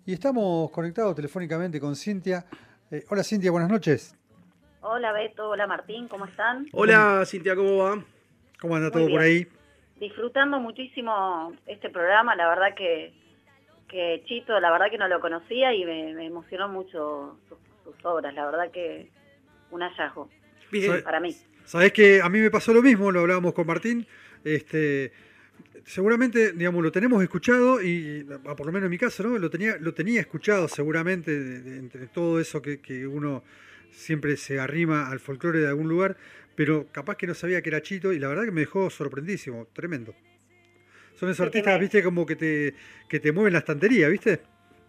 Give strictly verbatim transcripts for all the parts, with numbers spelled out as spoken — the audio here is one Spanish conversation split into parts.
Y estamos conectados telefónicamente con Cintia. Eh, hola Cintia, buenas noches. Hola Beto, hola Martín, ¿cómo están? Hola Cintia, ¿cómo va? ¿Cómo anda Muy todo por bien. ahí? Disfrutando muchísimo este programa, la verdad que, que Chito, la verdad que no lo conocía y me, me emocionó mucho sus, sus obras, la verdad que un hallazgo Bien. para mí. Sabés que a mí me pasó lo mismo, lo hablábamos con Martín. Este, seguramente, digamos, lo tenemos escuchado y, ah, por lo menos en mi caso, ¿no? Lo tenía, lo tenía escuchado seguramente de, de, entre todo eso que, que uno siempre se arrima al folclore de algún lugar, pero capaz que no sabía que era Chito y la verdad que me dejó sorprendísimo, tremendo. Son esos Sí, sí, artistas, me, viste, como que te, que te mueven la estantería, ¿viste?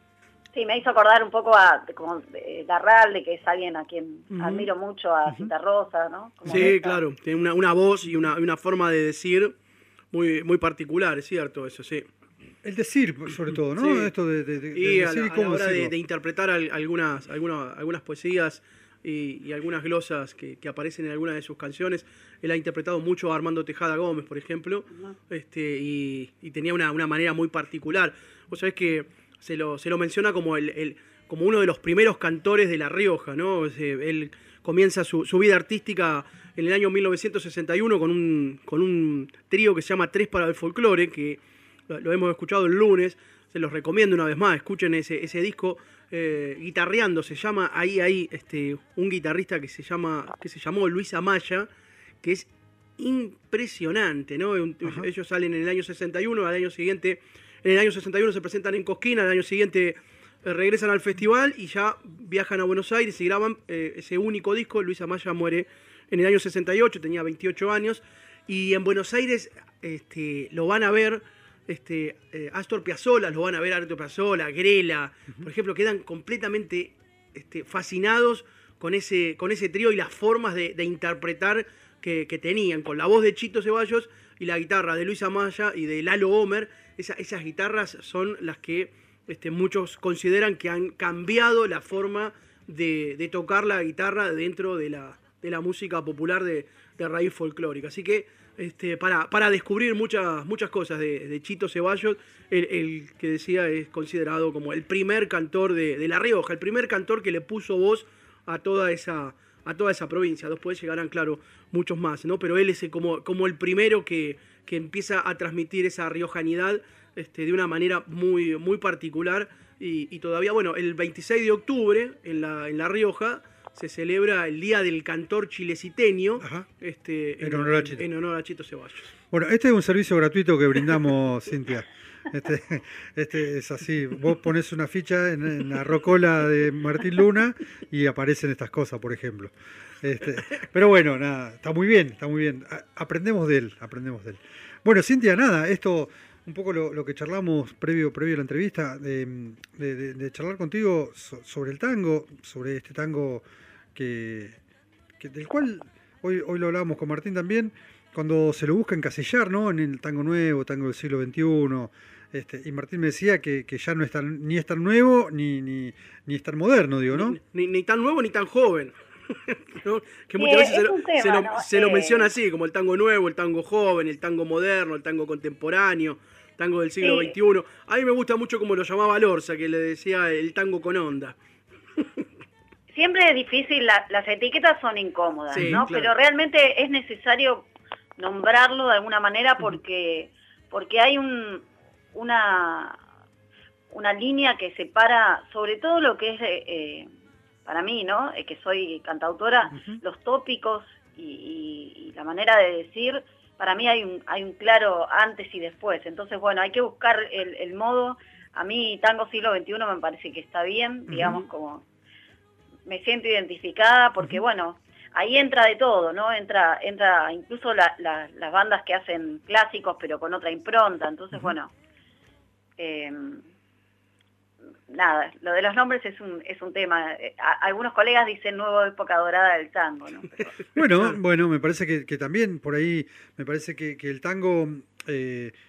sí, me hizo acordar un poco a como, eh, Larralde, que es alguien a quien Ujú. admiro mucho, a Ujú. Cita Rosa, ¿no? Como Sí, esa- claro, tiene una, una voz y una, una forma de decir muy, muy particular, es cierto eso, sí. El decir, sobre todo, ¿no? Sí. Esto de, de- de- de Y a decir la, y a la cómo hora de, decirlo. de interpretar al- algunas, algunas, algunas poesías y, y algunas glosas que, que aparecen en algunas de sus canciones, él ha interpretado mucho a Armando Tejada Gómez, por ejemplo, Ujú. este, y, y tenía una, una manera muy particular. Vos sabés que se lo, se lo menciona como, el, el- como uno de los primeros cantores de La Rioja, ¿no? O sea, él comienza su, su vida artística en el año mil novecientos sesenta y uno con un, con un trío que se llama Tres para el Folclore, que lo, lo hemos escuchado el lunes. Se los recomiendo una vez más, escuchen ese, ese disco, eh, Guitarreando, se llama, ahí hay este, un guitarrista que se llama, que se llamó Luis Amaya, que es impresionante, ¿no? Un- Ajá. Ellos salen en el año sesenta y uno, al año siguiente, en el año sesenta y uno se presentan en Cosquín, al año siguiente eh, regresan al festival y ya viajan a Buenos Aires y graban eh, ese único disco. Luis Amaya muere en el año sesenta y ocho, tenía veintiocho años, y en Buenos Aires este, lo van a ver. Este, eh, Astor Piazzolla, lo van a ver Astor Piazzolla, Grela, uh-huh. por ejemplo, quedan completamente este, fascinados con ese, con ese trío y las formas de, de interpretar que, que tenían, con la voz de Chito Ceballos y la guitarra de Luis Amaya y de Lalo Homer. Esa, esas guitarras son las que este, muchos consideran que han cambiado la forma de, de tocar la guitarra dentro de la, de la música popular de, de raíz folclórica. Así que Este, para, para descubrir muchas, muchas cosas de, de Chito Ceballos, el, el que decía es considerado como el primer cantor de, de La Rioja, el primer cantor que le puso voz a toda esa, a toda esa provincia. Después llegarán, claro, muchos más, ¿no? Pero él es como, como el primero que, que empieza a transmitir esa riojanidad este, de una manera muy, muy particular. Y, y todavía, bueno, el veintiséis de octubre en La, en La Rioja se celebra el Día del Cantor Chileciteño, este, en, en, honor a Chito. en honor a Chito Ceballos. Bueno, este es un servicio gratuito que brindamos, Cintia. Este, este es así, vos pones una ficha en, en la rocola de Martín Luna y aparecen estas cosas, por ejemplo. Este, pero bueno, nada, está muy bien, está muy bien. A, aprendemos de él, aprendemos de él. Bueno, Cintia, nada, esto, un poco lo, lo que charlamos previo, previo a la entrevista, de, de, de, de charlar contigo so, sobre el tango, sobre este tango que, que del cual hoy, hoy lo hablábamos con Martín también, cuando se lo busca encasillar, ¿no? En el tango nuevo, tango del siglo veintiuno. Este, y Martín me decía que, que ya no es tan, ni es tan nuevo ni, ni, ni es tan moderno, digo, ¿no? Ni, ni, ni tan nuevo ni tan joven. ¿no? Que Sí, muchas veces es se lo, un tema, se lo, ¿no? se lo Eh, menciona así, como el tango nuevo, el tango joven, el tango moderno, el tango contemporáneo, tango del siglo sí. veintiuno. A mí me gusta mucho como lo llamaba Lorza, que le decía el tango con onda. Siempre es difícil, la, las etiquetas son incómodas, Sí, ¿no? claro. Pero realmente es necesario nombrarlo de alguna manera porque, porque hay un, una, una línea que separa, sobre todo lo que es, eh, para mí, ¿no? Eh, que soy cantautora, Uh-huh. los tópicos y, y, y la manera de decir, para mí hay un, hay un claro antes y después. Entonces, bueno, hay que buscar el, el modo. A mí tango siglo veintiuno me parece que está bien, Uh-huh. digamos, como me siento identificada porque, uh-huh. bueno, ahí entra de todo, ¿no? Entra entra incluso la, la, las bandas que hacen clásicos pero con otra impronta. Entonces, uh-huh. bueno, eh, nada, lo de los nombres es un es un tema. A, algunos colegas dicen nueva época dorada del tango, ¿no? Pero, bueno, bueno, me parece que, que también por ahí, me parece que, que el tango, eh,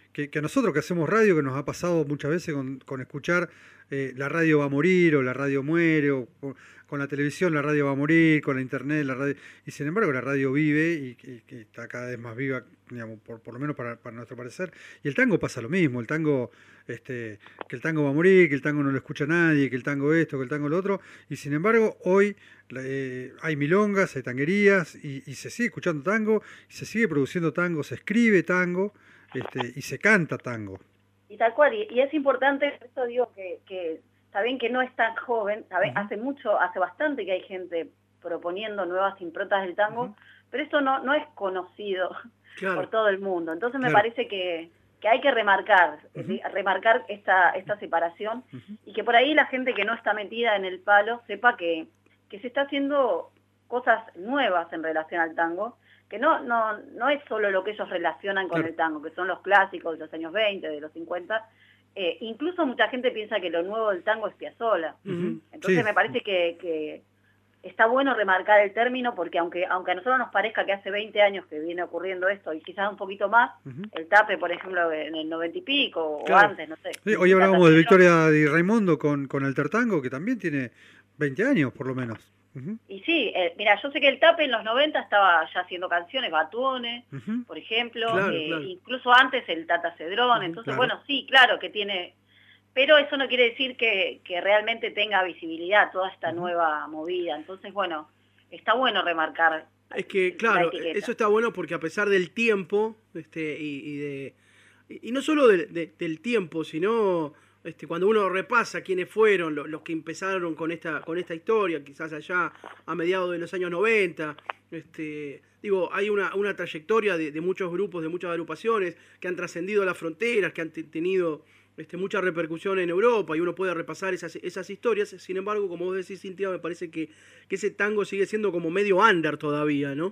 que, que a nosotros que hacemos radio, que nos ha pasado muchas veces con, con escuchar eh, la radio va a morir o la radio muere, o, o con la televisión la radio va a morir, con la internet la radio... Y sin embargo la radio vive y, y, y está cada vez más viva, digamos, por, por lo menos para, para nuestro parecer. Y el tango pasa lo mismo, el tango, este, que el tango va a morir, que el tango no lo escucha nadie, que el tango esto, que el tango lo otro. Y sin embargo hoy eh, hay milongas, hay tanguerías y, y se sigue escuchando tango, y se sigue produciendo tango, se escribe tango este, y se canta tango. Y tal cual, y, y es importante, por eso digo que, que está bien que no es tan joven, ¿sabe? Uh-huh. Hace mucho, hace bastante que hay gente proponiendo nuevas improntas del tango, uh-huh. pero eso no, no es conocido claro. por todo el mundo. Entonces me claro. parece que, que hay que remarcar, uh-huh. ¿sí? remarcar esta, esta separación, uh-huh. y que por ahí la gente que no está metida en el palo sepa que, que se está haciendo cosas nuevas en relación al tango, que no, no, no es solo lo que ellos relacionan con claro. el tango, que son los clásicos de los años veinte, de los cincuenta. Eh, incluso mucha gente piensa que lo nuevo del tango es Piazzolla. Uh-huh. Entonces sí. me parece que, que está bueno remarcar el término, porque aunque aunque a nosotros nos parezca que hace veinte años que viene ocurriendo esto, y quizás un poquito más, uh-huh. el Tape, por ejemplo, en el noventa y pico, claro. o antes, no sé. Sí, hoy hablábamos de Victoria Di Raimondo con, con el Tertango, que también tiene veinte años, por lo menos. Uh-huh. Y sí, eh, mira, yo sé que el Tape en los noventa estaba ya haciendo canciones, Batuone, uh-huh. por ejemplo, claro, eh, claro. incluso antes el Tata Cedrón, uh-huh, entonces claro. bueno, sí, claro que tiene, pero eso no quiere decir que, que realmente tenga visibilidad toda esta uh-huh. nueva movida, entonces bueno, está bueno remarcar. Es que claro, eso está bueno porque a pesar del tiempo, este, y, y de y no solo de, de, del tiempo, sino... Este, cuando uno repasa quiénes fueron los, los que empezaron con esta con esta historia, quizás allá a mediados de los años noventa, este, digo, hay una, una trayectoria de, de muchos grupos, de muchas agrupaciones que han trascendido las fronteras, que han t- tenido este, mucha repercusión en Europa, y uno puede repasar esas, esas historias. Sin embargo, como vos decís, Cintia, me parece que, que ese tango sigue siendo como medio under todavía, ¿no?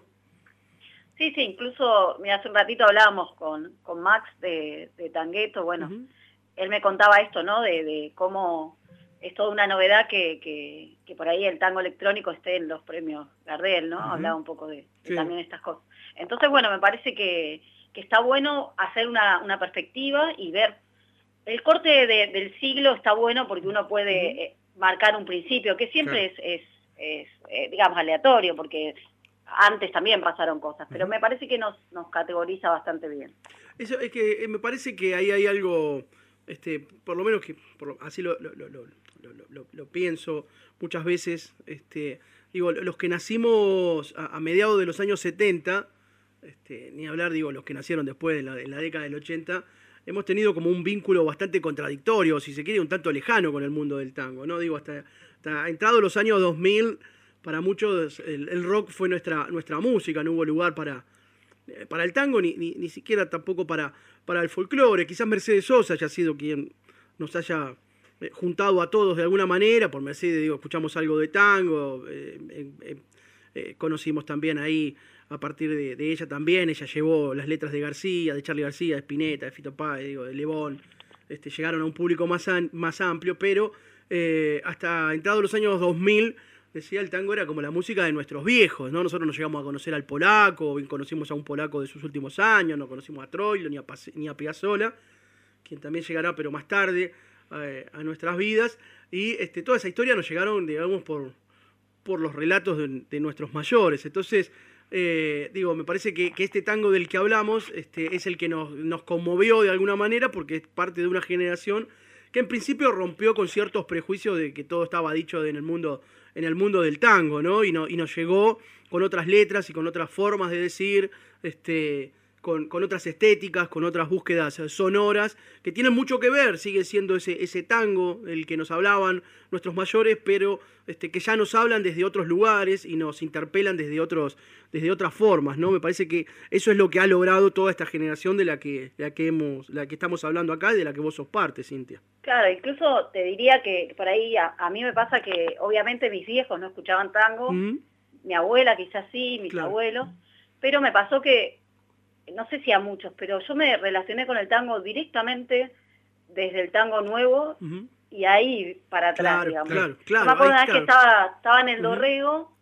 Sí, sí, incluso, mira, hace un ratito hablábamos con, con Max de, de Tangueto, bueno, uh-huh. él me contaba esto, ¿no? De, de cómo es toda una novedad que, que, que por ahí el tango electrónico esté en los premios Gardel, ¿no? Uh-huh. Hablaba un poco de, de sí. también estas cosas. Entonces, bueno, me parece que, que está bueno hacer una, una perspectiva y ver. El corte de, del siglo está bueno porque uno puede uh-huh. eh, marcar un principio, que siempre claro. es, es, es eh, digamos, aleatorio, porque antes también pasaron cosas, pero uh-huh. me parece que nos, nos categoriza bastante bien. Eso es que eh, me parece que ahí hay algo... Este, por lo menos que por, así lo, lo, lo, lo, lo, lo pienso muchas veces, este, digo, los que nacimos a, a mediados de los años setenta, este, ni hablar, digo, los que nacieron después de la, de la década del ochenta, hemos tenido como un vínculo bastante contradictorio, si se quiere, un tanto lejano con el mundo del tango, ¿no? Digo, hasta, hasta entrado los años dos mil, para muchos el, el rock fue nuestra, nuestra música, no hubo lugar para... para el tango, ni, ni, ni siquiera tampoco para, para el folclore. Quizás Mercedes Sosa haya sido quien nos haya eh, juntado a todos de alguna manera. Por Mercedes, digo, escuchamos algo de tango, eh, eh, eh, conocimos también ahí, a partir de, de ella también, ella llevó las letras de García, de Charly García, de Spinetta, de Fito Páez, digo, de Lebón, este, llegaron a un público más, an, más amplio, pero eh, hasta entrados los años dos mil, decía, el tango era como la música de nuestros viejos, ¿no? Nosotros no llegamos a conocer al polaco, bien conocimos a un polaco de sus últimos años, no conocimos a Troilo ni a, ni a Piazzolla, quien también llegará, pero más tarde, eh, a nuestras vidas. Y este, toda esa historia nos llegaron, digamos, por, por los relatos de, de nuestros mayores. Entonces, eh, digo, me parece que, que este tango del que hablamos este, es el que nos, nos conmovió de alguna manera, porque es parte de una generación que en principio rompió con ciertos prejuicios de que todo estaba dicho en el mundo en el mundo del tango, ¿no? Y, no, y nos llegó con otras letras y con otras formas de decir, este, con, con otras estéticas, con otras búsquedas sonoras, que tienen mucho que ver, sigue siendo ese, ese tango del que nos hablaban nuestros mayores, pero este, que ya nos hablan desde otros lugares y nos interpelan desde, otros, desde otras formas, ¿no? Me parece que eso es lo que ha logrado toda esta generación de la que, de la que, hemos, la que estamos hablando acá y de la que vos sos parte, Cintia. Claro, incluso te diría que por ahí a, a mí me pasa que obviamente mis viejos no escuchaban tango, mm. mi abuela quizás sí, mis claro. abuelos, pero me pasó que, no sé si a muchos, pero yo me relacioné con el tango directamente desde el tango nuevo uh-huh. y ahí para atrás, claro, digamos. Claro, claro, yo me acuerdo una vez claro. que estaba, estaba en el Dorrego uh-huh.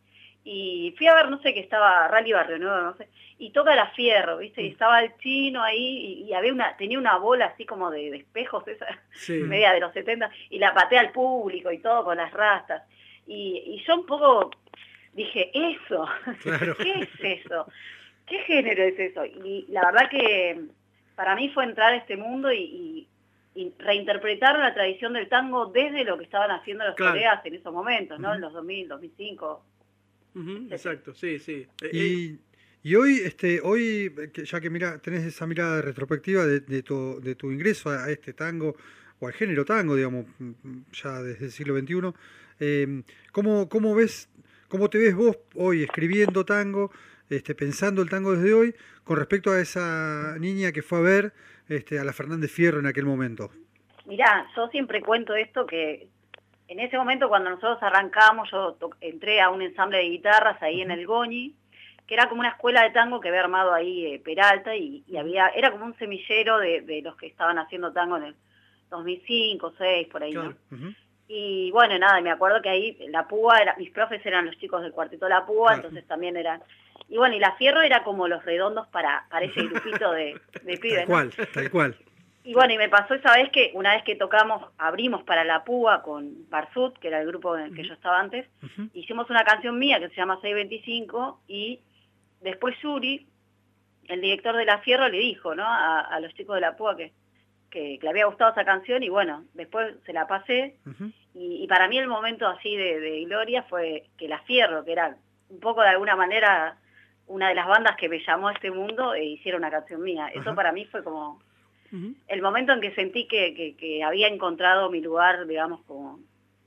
y fui a ver, no sé, que estaba Rally Barrio Nuevo, no sé, y toca La Fierro, ¿viste? Y estaba el chino ahí, y, y había una, tenía una bola así como de, de espejos, esa, Sí. media de los setenta, y la patea al público y todo con las rastas. Y, y yo un poco dije, ¿eso? Claro. ¿Qué es eso? ¿Qué género es eso? Y la verdad que para mí fue entrar a este mundo y, y, y reinterpretar la tradición del tango desde lo que estaban haciendo los Claro. colegas en esos momentos, ¿no? Ujú. En los dos mil, dos mil cinco. Ujú, exacto, sí, sí. Eh, eh, Y, y hoy, este, hoy que- ya que mira, tenés esa mirada retrospectiva de, de tu, de tu ingreso a este tango, o al género tango, digamos, mm, ya desde el siglo veintiuno, eh, ¿cómo, cómo ves, cómo te ves vos hoy escribiendo tango, este, pensando el tango desde hoy, con respecto a esa niña que fue a ver este, a la Fernández Fierro en aquel momento? Mirá, yo siempre cuento esto que en ese momento cuando nosotros arrancamos, yo entré a un ensamble de guitarras ahí en el Goñi, que era como una escuela de tango que había armado ahí eh, Peralta, y, y había era como un semillero de, de los que estaban haciendo tango en el dos mil cinco, dos mil seis, por ahí, claro. ¿no? Uh-huh. Y bueno, nada, me acuerdo que ahí la Púa, era, mis profes eran los chicos del cuarteto La Púa, Claro. entonces también eran... Y bueno, y La Fierro era como los redondos para, para ese grupito de, de pibes, Tal ¿no? cual, tal cual. Y bueno, y me pasó esa vez que una vez que tocamos, abrimos para La Púa con Barsut, que era el grupo en el que yo estaba antes, Uh-huh. hicimos una canción mía que se llama seiscientos veinticinco, y después Yuri, el director de La Fierro, le dijo, ¿no? A, a los chicos de La Púa que, que, que le había gustado esa canción, y bueno, después se la pasé, Uh-huh. y, y para mí el momento así de, de gloria fue que La Fierro, que era un poco de alguna manera una de las bandas que me llamó a este mundo, e hiciera una canción mía. Eso Ajá. para mí fue como Ujú. el momento en que sentí que, que, que había encontrado mi lugar, digamos, como,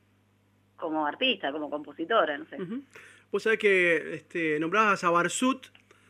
como artista, como compositora, no sé. Ujú. Vos sabés que este, nombrabas a Barsut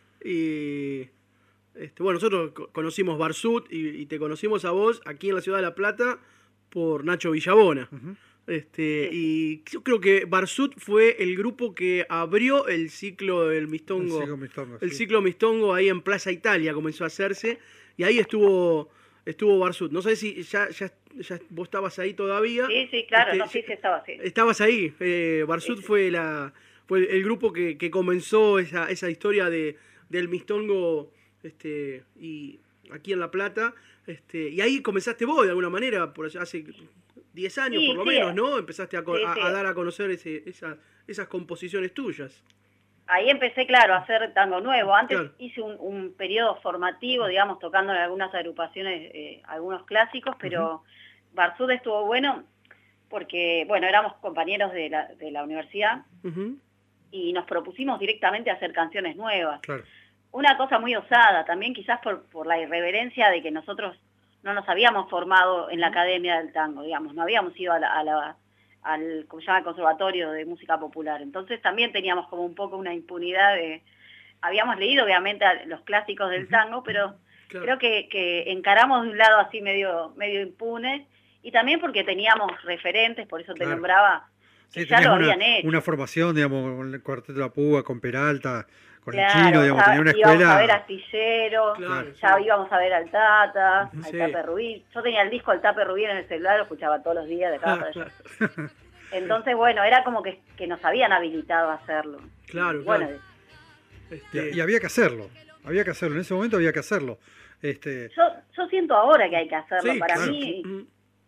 y este, bueno, nosotros co- conocimos Barsut y, y te conocimos a vos aquí en la ciudad de La Plata por Nacho Villabona. Uh-huh. Este, Sí. y yo creo que Barsut fue el grupo que abrió el ciclo del Mistongo. El ciclo Mistongo, El sí. ciclo Mistongo ahí en Plaza Italia comenzó a hacerse y ahí estuvo estuvo Barsut. No sé si ya, ya, ya vos estabas ahí todavía. Sí, sí, claro, Este, no, sí, sí estaba así. Estabas ahí. Eh, Barsut Sí, sí. fue la fue el grupo que, que comenzó esa, esa historia de, del Mistongo este, y aquí en La Plata. Este, y ahí comenzaste vos de alguna manera, por allá hace diez años Sí, por lo sí. menos, ¿no? Empezaste a, co- Sí, a- sí. a dar a conocer ese, esa- esas composiciones tuyas. Ahí empecé, claro, a hacer tango nuevo. Antes Claro. hice un, un periodo formativo, digamos, tocando en algunas agrupaciones, eh, algunos clásicos, pero Barsut estuvo bueno porque, bueno, éramos compañeros de la, de la universidad Ujú. y nos propusimos directamente hacer canciones nuevas. Claro. Una cosa muy osada, también quizás por, por la irreverencia de que nosotros no nos habíamos formado en la Academia del Tango, digamos, no habíamos ido a la, a la- al, ¿cómo se llama?, Conservatorio de Música Popular. Entonces también teníamos como un poco una impunidad de... Habíamos leído obviamente a los clásicos del tango, pero Claro. creo que, que encaramos de un lado así medio, medio impune, y también porque teníamos referentes, por eso te Claro. nombraba, que Sí, ya tenías lo una, habían hecho. una formación, digamos, con el Cuarteto de la Púa, con Peralta, con el Claro, chino, digamos, ya tenía una íbamos a ver a escuela. Astillero, Claro, ya sí. íbamos a ver al Tata, al Sí. Tape Rubí. Yo tenía el disco del Tape Rubí en el celular, lo escuchaba todos los días de acá para allá. Entonces, bueno, era como que, que nos habían habilitado a hacerlo. Claro, Y bueno, claro. Y, Este, y había que hacerlo, había que hacerlo, en ese momento había que hacerlo. Este, yo, yo siento ahora que hay que hacerlo. sí, Para claro. mí, Ujú.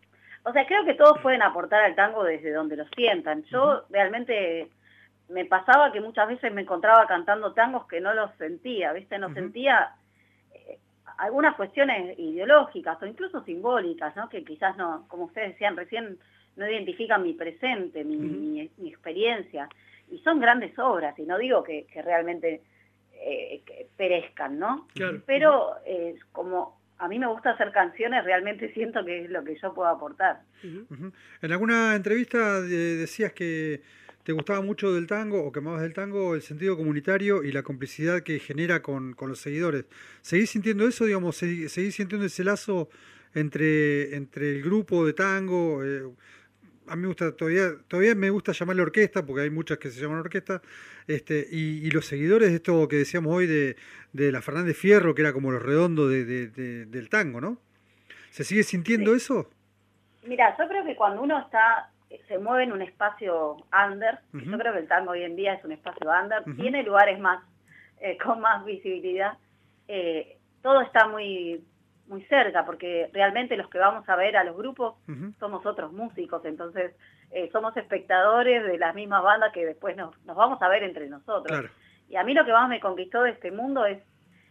o sea, creo que todos pueden aportar al tango desde donde lo sientan. Yo realmente me pasaba que muchas veces me encontraba cantando tangos que no los sentía, ¿viste? No Ujú. sentía eh, algunas cuestiones ideológicas o incluso simbólicas, ¿no? Que quizás no, como ustedes decían recién, no identifican mi presente, mi, Ujú. mi, mi experiencia. Y son grandes obras, y no digo que, que realmente eh, que perezcan, ¿no? Claro. Pero eh, como a mí me gusta hacer canciones, realmente siento que es lo que yo puedo aportar. Ujú. ujú. En alguna entrevista de- decías que te gustaba mucho del tango, o que amabas del tango, el sentido comunitario y la complicidad que genera con, con los seguidores. ¿Seguís sintiendo eso, digamos? ¿Segui- ¿Seguís sintiendo ese lazo entre, entre el grupo de tango? Eh, a mí me gusta, todavía, todavía me gusta llamarle orquesta, porque hay muchas que se llaman orquesta, este, y, y los seguidores de esto que decíamos hoy de, de la Fernández Fierro, que era como los redondos de, de- de- del tango, ¿no? ¿Se sigue sintiendo Sí. eso? Mira, yo creo que cuando uno está se mueve en un espacio under, uh -huh. Yo creo que el tango hoy en día es un espacio under, uh -huh. Tiene lugares más eh, con más visibilidad, eh, todo está muy, muy cerca, porque realmente los que vamos a ver a los grupos uh -huh. Somos otros músicos, entonces eh, somos espectadores de las mismas bandas que después nos, nos vamos a ver entre nosotros. Claro. Y a mí lo que más me conquistó de este mundo es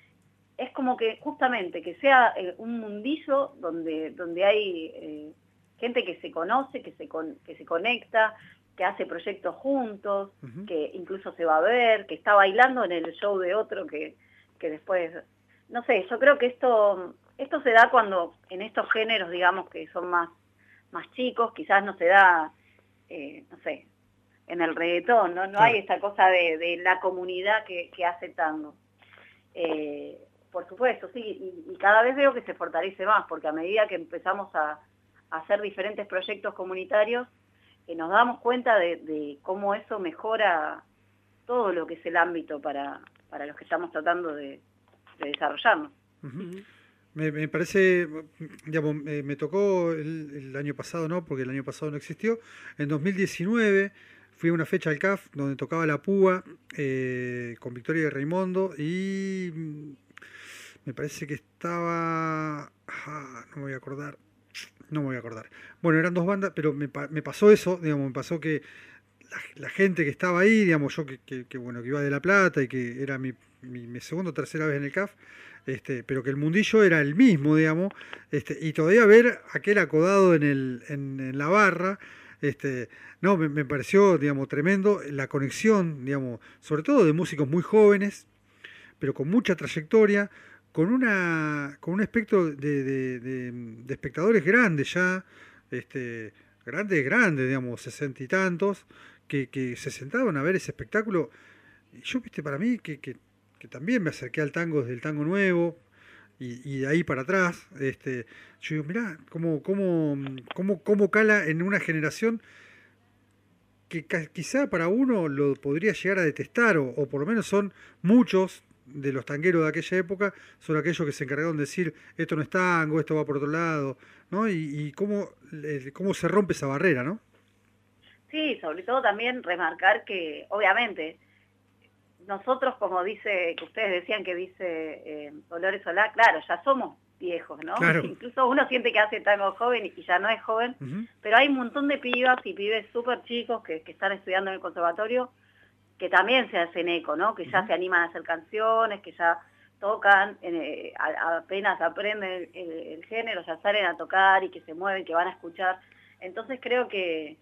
es como que justamente que sea eh, un mundillo donde, donde hay eh, gente que se conoce, que se, con, que se conecta, que hace proyectos juntos, uh-huh. Que incluso se va a ver, que está bailando en el show de otro que, que después... No sé, yo creo que esto esto se da cuando en estos géneros, digamos, que son más, más chicos, quizás no se da, eh, no sé, en el reggaetón, ¿no? No claro. Hay esta cosa de, de la comunidad que, que hace tango. Eh, Por supuesto, sí, y, y cada vez veo que se fortalece más, porque a medida que empezamos a, a hacer diferentes proyectos comunitarios, eh, nos damos cuenta de, de cómo eso mejora todo lo que es el ámbito para, para los que estamos tratando de, de desarrollarnos. Uh-huh. me, me parece, digamos, me, me tocó el, el año pasado, ¿no? Porque el año pasado no existió, en dos mil diecinueve... Fui a una fecha al C A F donde tocaba La Púa eh, con Victoria de Raimondo y me parece que estaba... Ah, no me voy a acordar. No me voy a acordar. Bueno, eran dos bandas, pero me, me pasó eso, digamos, me pasó que la, la gente que estaba ahí, digamos, yo que, que, que, bueno, que iba de La Plata y que era mi, mi, mi segunda o tercera vez en el C A F, este, pero que el mundillo era el mismo, digamos, este, y todavía ver aquel acodado en, el, en, en la barra... Este, no, me, me pareció, digamos, tremendo la conexión, digamos, sobre todo de músicos muy jóvenes, pero con mucha trayectoria, con una con un espectro de, de, de, de espectadores grandes ya, este, grandes, grandes, digamos, sesenta y tantos, que, que se sentaban a ver ese espectáculo. Y yo, viste, para mí, que, que, que también me acerqué al tango desde el tango nuevo, Y, y de ahí para atrás, este, yo digo, mirá, cómo, cómo, cómo, cómo cala en una generación que quizá para uno lo podría llegar a detestar, o, o por lo menos son muchos de los tangueros de aquella época, son aquellos que se encargaron de decir, esto no es tango, esto va por otro lado, ¿no? Y, y cómo, cómo se rompe esa barrera, ¿no? Sí, sobre todo también remarcar que, obviamente, nosotros, como dice, que ustedes decían que dice eh, Dolores Solá, claro, ya somos viejos, ¿no? Claro. Incluso uno siente que hace tango joven y ya no es joven, uh-huh. Pero hay un montón de pibas y pibes súper chicos que, que están estudiando en el conservatorio que también se hacen eco, ¿no? Que ya uh-huh. Se animan a hacer canciones, que ya tocan, eh, a, apenas aprenden el, el, el género, ya salen a tocar y que se mueven, que van a escuchar. Entonces creo que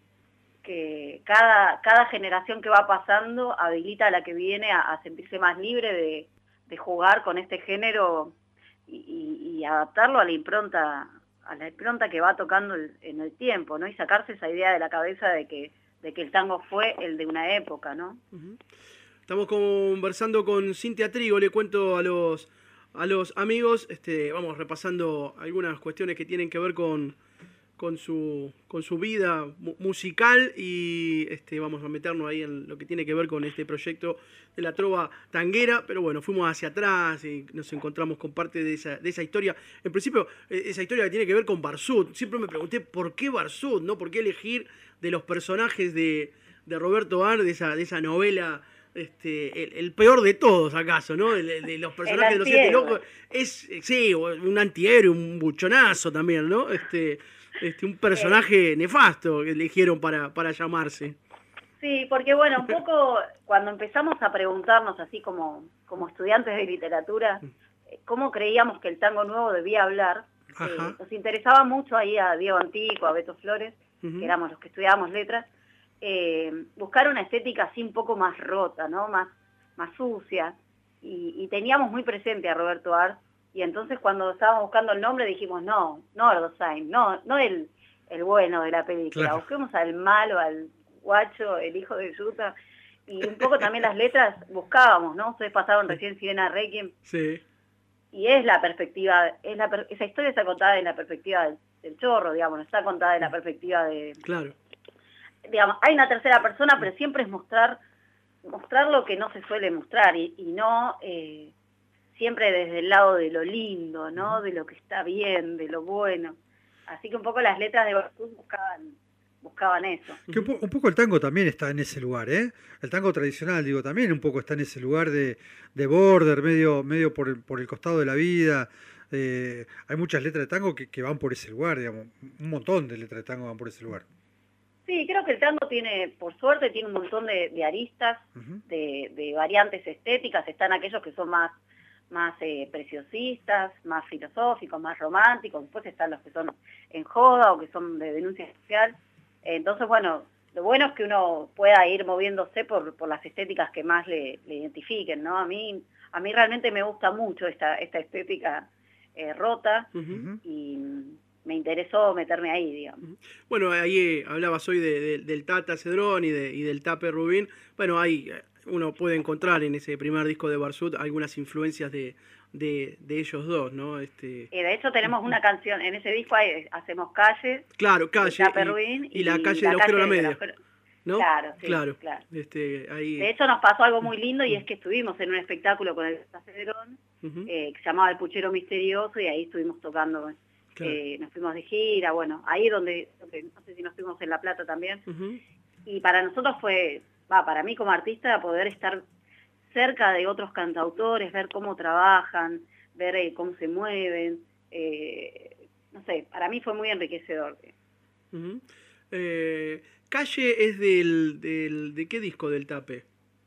que cada, cada generación que va pasando habilita a la que viene a, a sentirse más libre de, de jugar con este género y, y, y adaptarlo a la impronta a la impronta que va tocando el, en el tiempo, ¿no? Y sacarse esa idea de la cabeza de que, de que el tango fue el de una época, ¿no? Uh-huh. Estamos conversando con Cintia Trigo, le cuento a los, a los amigos, este, vamos repasando algunas cuestiones que tienen que ver con... con su con su vida mu musical y este vamos a meternos ahí en lo que tiene que ver con este proyecto de la trova tanguera, pero bueno, fuimos hacia atrás y nos encontramos con parte de esa, de esa historia. En principio, esa historia que tiene que ver con Barsud. Siempre me pregunté por qué Barsud, ¿no? ¿Por qué elegir de los personajes de, de Roberto Ar, de esa, de esa novela, este, el, el peor de todos, acaso, ¿no? De, de los personajes de los siete locos. Es, sí, un antihéroe, un buchonazo también, ¿no? Este... Este, un personaje nefasto que eligieron para, para llamarse. Sí, porque bueno, un poco cuando empezamos a preguntarnos así como, como estudiantes de literatura, cómo creíamos que el tango nuevo debía hablar, eh, nos interesaba mucho ahí a Diego Antico, a Beto Flores, uh-huh. Que éramos los que estudiábamos letras, eh, buscar una estética así un poco más rota, ¿no? Más, más sucia, y, y teníamos muy presente a Roberto Ar. Y entonces cuando estábamos buscando el nombre dijimos, no, no Erdosain, no, no el, el bueno de la película, claro. Busquemos al malo, al guacho, el hijo de Yuta, y un poco también las letras buscábamos, ¿no? Ustedes pasaron recién Sirena Requiem, sí. Y es la perspectiva, es la, esa historia está contada en la perspectiva del, del chorro, digamos, no está contada en la perspectiva de... Claro. Digamos, hay una tercera persona, pero siempre es mostrar, mostrar lo que no se suele mostrar, y, y no... Eh, siempre desde el lado de lo lindo, ¿no? De lo que está bien, de lo bueno. Así que un poco las letras de Barsud buscaban, buscaban eso. Que un, po- un poco el tango también está en ese lugar, ¿eh? El tango tradicional, digo, también un poco está en ese lugar de, de border, medio, medio por el, por el costado de la vida. Eh, hay muchas letras de tango que, que van por ese lugar, digamos, un montón de letras de tango van por ese lugar. Sí, creo que el tango tiene, por suerte, tiene un montón de, de aristas, Ujú. de, de variantes estéticas. Están aquellos que son más, más eh, preciosistas, más filosóficos, más románticos. Después están los que son en joda o que son de denuncia social. Entonces, bueno, lo bueno es que uno pueda ir moviéndose por, por las estéticas que más le, le identifiquen, ¿no? A mí, a mí realmente me gusta mucho esta, esta estética eh, rota Ujú. y me interesó meterme ahí, digamos. Bueno, ahí eh, hablabas hoy de, de- del Tata Cedrón y, de, y del Tape Rubín. Bueno, ahí eh, uno puede encontrar en ese primer disco de Barsut algunas influencias de, de, de ellos dos, ¿no? Este, Eh, de hecho tenemos una canción, en ese disco hay- hacemos Calle, claro, Calle Tape y, Rubín y la calle del agujero a la del media, agujero- ¿no? Claro, sí, claro. claro. Este, ahí, De hecho nos pasó algo muy lindo y es que estuvimos en un espectáculo con el Cedrón, ujú, eh, que se llamaba El Puchero Misterioso, y ahí estuvimos tocando, claro. eh, nos fuimos de gira, bueno, ahí donde, donde- no sé si nos fuimos en La Plata también, Ujú. y para nosotros fue, va, para mí como artista, poder estar cerca de otros cantautores, ver cómo trabajan, ver eh, cómo se mueven, eh, no sé, para mí fue muy enriquecedor. Ujú. Eh, Calle es del, del... ¿De qué disco del Tape?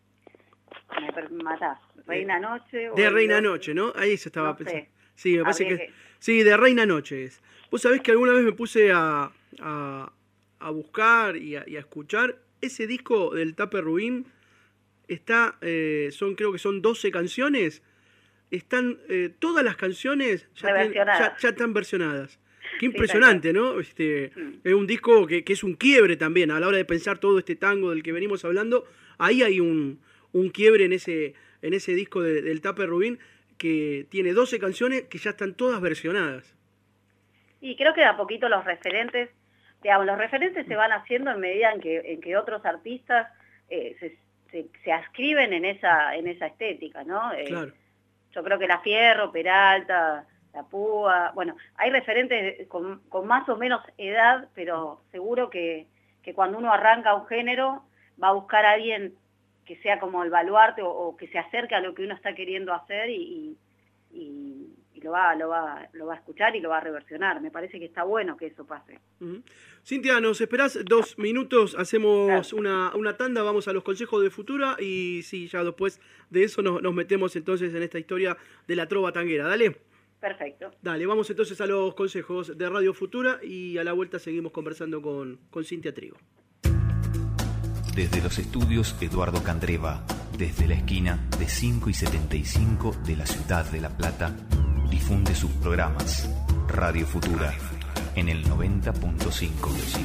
Me per- matás, Reina Noche. o De el Reina otro, Noche, ¿no? Ahí se estaba no pensando. sé. Sí, me parece Habría que... que- Sí, de Reina Noche es. Vos sabés que alguna vez me puse a, a, a buscar y a, y a escuchar. Ese disco del Tape Rubín está, eh, son creo que son doce canciones. Están, eh, todas las canciones ya, tienen- Reversionadas. ya, ya están versionadas. Qué Sí, impresionante, ¿no? Este, Mm. es un disco que, que es un quiebre también. A la hora de pensar todo este tango del que venimos hablando, ahí hay un, un quiebre en ese, en ese disco de- del Tape Rubín que tiene doce canciones que ya están todas versionadas. Y creo que de a poquito los referentes, digamos, los referentes se van haciendo en medida en que, en que otros artistas eh, se, se, se ascriben en esa, en esa estética, ¿no? Eh, Claro. Yo creo que La Fierro, Peralta, La Púa, bueno, hay referentes con, con más o menos edad, pero seguro que, que cuando uno arranca un género va a buscar a alguien que sea como el baluarte o, o que se acerque a lo que uno está queriendo hacer y, y, y- y lo va, lo va, lo va a escuchar y lo va a reversionar. Me parece que está bueno que eso pase. Ujú. Cintia, nos esperás dos minutos, hacemos Claro. una, una tanda, vamos a los consejos de Futura y sí, ya después de eso nos, nos metemos entonces en esta historia de la trova tanguera. Dale, Perfecto. dale, vamos entonces a los consejos de Radio Futura y a la vuelta seguimos conversando con, con Cintia Trigo. Desde los estudios Eduardo Candreva, desde la esquina de cinco y setenta y cinco de la ciudad de La Plata, difunde sus programas Radio Futura en el noventa punto cinco.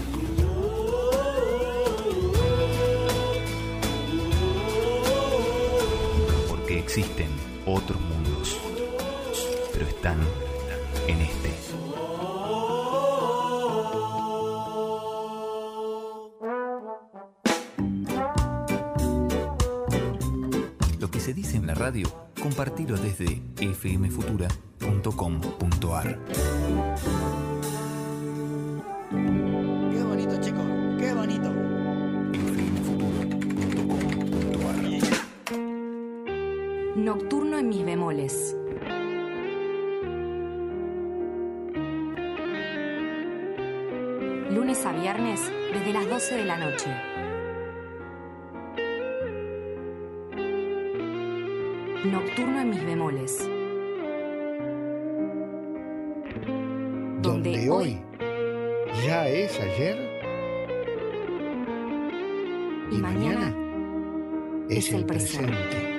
Porque existen otros mundos, pero están en este. Lo que se dice en la radio, compartilo desde f m futura punto com punto a r. Qué bonito, chicos, qué bonito. f m futura punto com punto a r. Nocturno en mis bemoles. Lunes a viernes desde las doce de la noche. Nocturno en mis bemoles. Donde hoy ya es ayer y mañana es es el el presente. presente.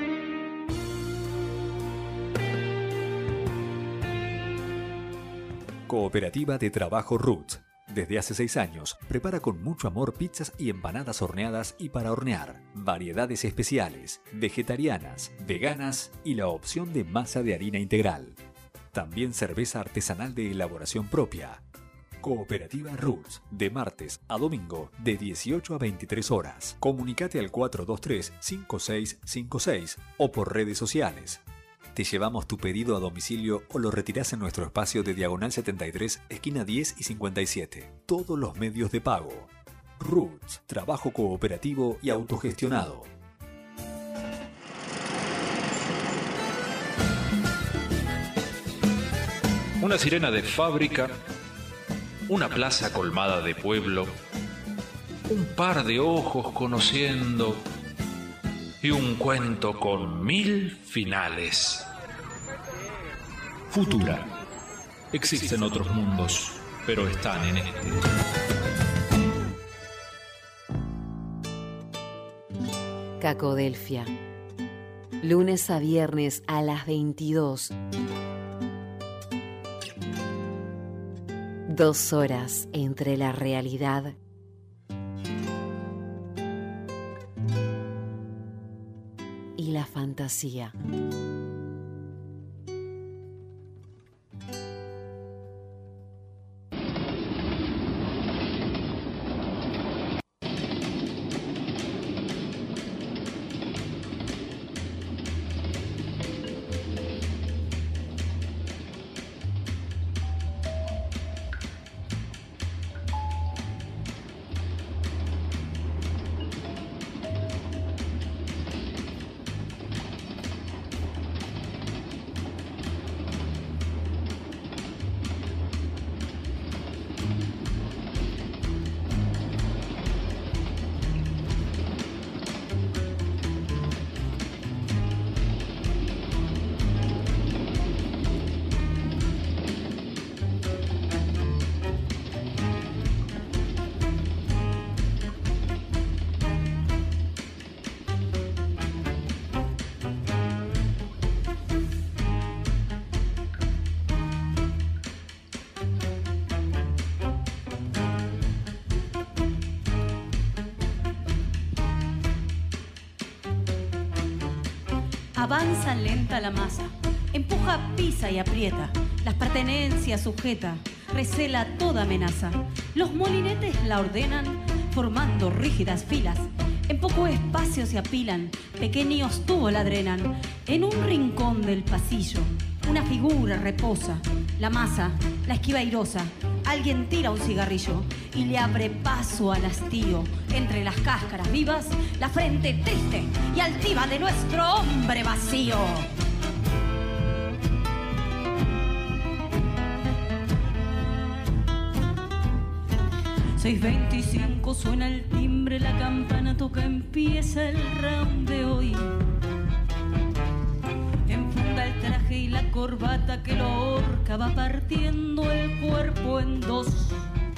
Cooperativa de Trabajo Roots. Desde hace seis años, prepara con mucho amor pizzas y empanadas horneadas y para hornear, variedades especiales, vegetarianas, veganas y la opción de masa de harina integral. También cerveza artesanal de elaboración propia. Cooperativa Roots, de martes a domingo, de dieciocho a veintitrés horas. Comunicate al cuatro dos tres, cinco seis cinco seis o por redes sociales. Te llevamos tu pedido a domicilio o lo retirás en nuestro espacio de Diagonal setenta y tres, esquina diez y cincuenta y siete. Todos los medios de pago. Roots, trabajo cooperativo y autogestionado. Una sirena de fábrica, una plaza colmada de pueblo, un par de ojos conociendo y un cuento con mil finales. Futura. Existen otros mundos, pero están en este. Cacodelfia. Lunes a viernes a las veintidós. Dos horas entre la realidad y la fantasía. Avanza lenta la masa, empuja, pisa y aprieta, las pertenencias sujeta, recela toda amenaza. Los molinetes la ordenan, formando rígidas filas. En poco espacio se apilan, pequeños tubos la drenan. En un rincón del pasillo, una figura reposa. La masa, la esquiva airosa. Alguien tira un cigarrillo y le abre paso al hastío. Entre las cáscaras vivas, la frente triste y altiva de nuestro hombre vacío. seis veinticinco suena el timbre, la campana toca, empieza el round de hoy. Enfunda el traje y la corbata que lo ahorca, va partiendo el cuerpo en dos.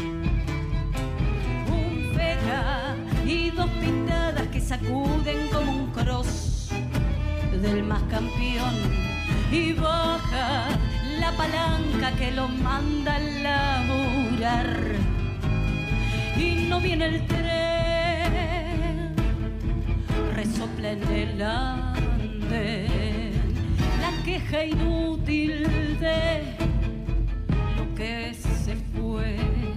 Un feca y dos pintadas que sacuden como un cross del más campeón. Y baja la palanca que lo manda a laburar. Y no viene el tren, resopla en el andén la queja inútil de lo que se fue.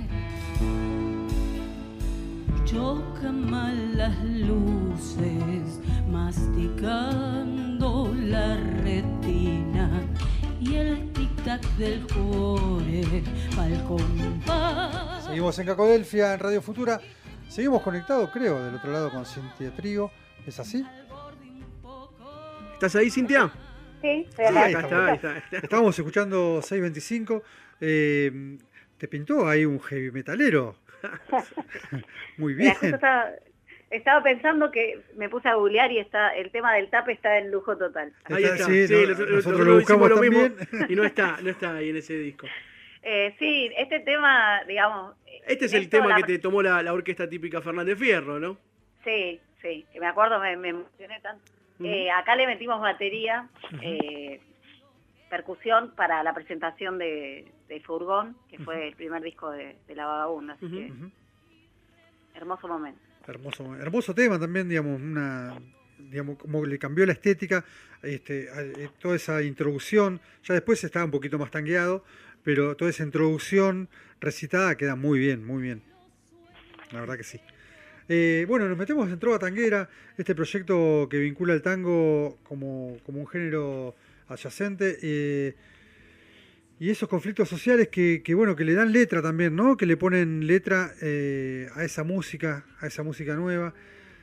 Chocan mal las luces, masticando la retina, y el tic-tac del core pa'l compás. Seguimos en Cacodelfia, en Radio Futura. Seguimos conectados, creo, del otro lado con Cintia Trigo. ¿Es así? ¿Estás ahí, Cintia? Sí, estoy Sí, acá. ahí está, ahí está. Estábamos escuchando seiscientos veinticinco. Eh, ¿Te pintó ahí un heavy metalero? Muy bien. Mira, justo estaba, estaba pensando que me puse a googlear y está el tema del tape está en lujo total. Ahí está, sí, sí, no, nosotros, nosotros lo buscamos lo mismo también. y no está, no está ahí en ese disco. Eh, sí, este tema, digamos... Este es en el esto tema la- que te tomó la, la orquesta típica Fernández Fierro, ¿no? Sí, sí, que me acuerdo, me, me emocioné tanto. Ujú. Eh, acá le metimos batería, eh, percusión para la presentación de, de Furgón, que fue el primer disco de, de La Vagabunda, así Ujú. que Ujú. hermoso momento. Hermoso, hermoso tema también, digamos, una, digamos, como le cambió la estética, este, a- eh, toda esa introducción, ya después estaba un poquito más tangueado, pero toda esa introducción recitada queda muy bien, muy bien. La verdad que sí. Eh, bueno, nos metemos en Trova Tanguera, este proyecto que vincula el tango como, como un género adyacente. Eh, y esos conflictos sociales que, que, bueno, que le dan letra también, ¿no? Que le ponen letra eh, a esa música, a esa música nueva.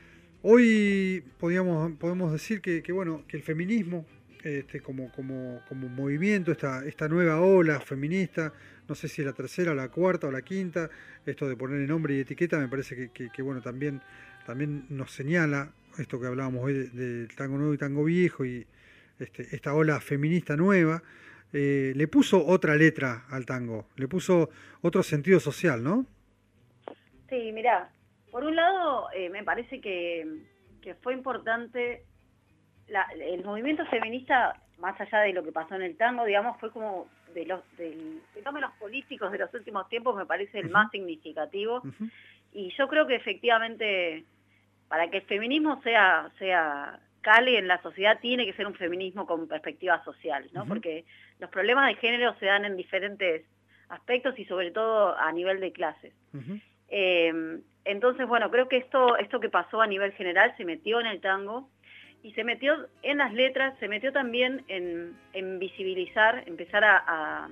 Hoy podríamos, podemos decir que, que, bueno, que el feminismo, este, como, como, como movimiento, esta, esta nueva ola feminista, no sé si es la tercera, la cuarta o la quinta, esto de ponerle nombre y etiqueta, me parece que, que, que bueno, también, también nos señala esto que hablábamos hoy del de, de tango nuevo y tango viejo, y este, esta ola feminista nueva. Eh, le puso otra letra al tango, le puso otro sentido social, ¿no? Sí, mirá, por un lado eh, me parece que, que fue importante la, el movimiento feminista, más allá de lo que pasó en el tango, digamos, fue como de los del, de los políticos de los últimos tiempos, me parece el uh-huh. más significativo, uh-huh. y yo creo que efectivamente para que el feminismo sea sea cale en la sociedad, tiene que ser un feminismo con perspectiva social, ¿no? Uh-huh. Porque los problemas de género se dan en diferentes aspectos y sobre todo a nivel de clases. Uh-huh. eh, entonces, bueno, creo que esto, esto que pasó a nivel general se metió en el tango y se metió en las letras, se metió también en, en visibilizar, empezar a, a,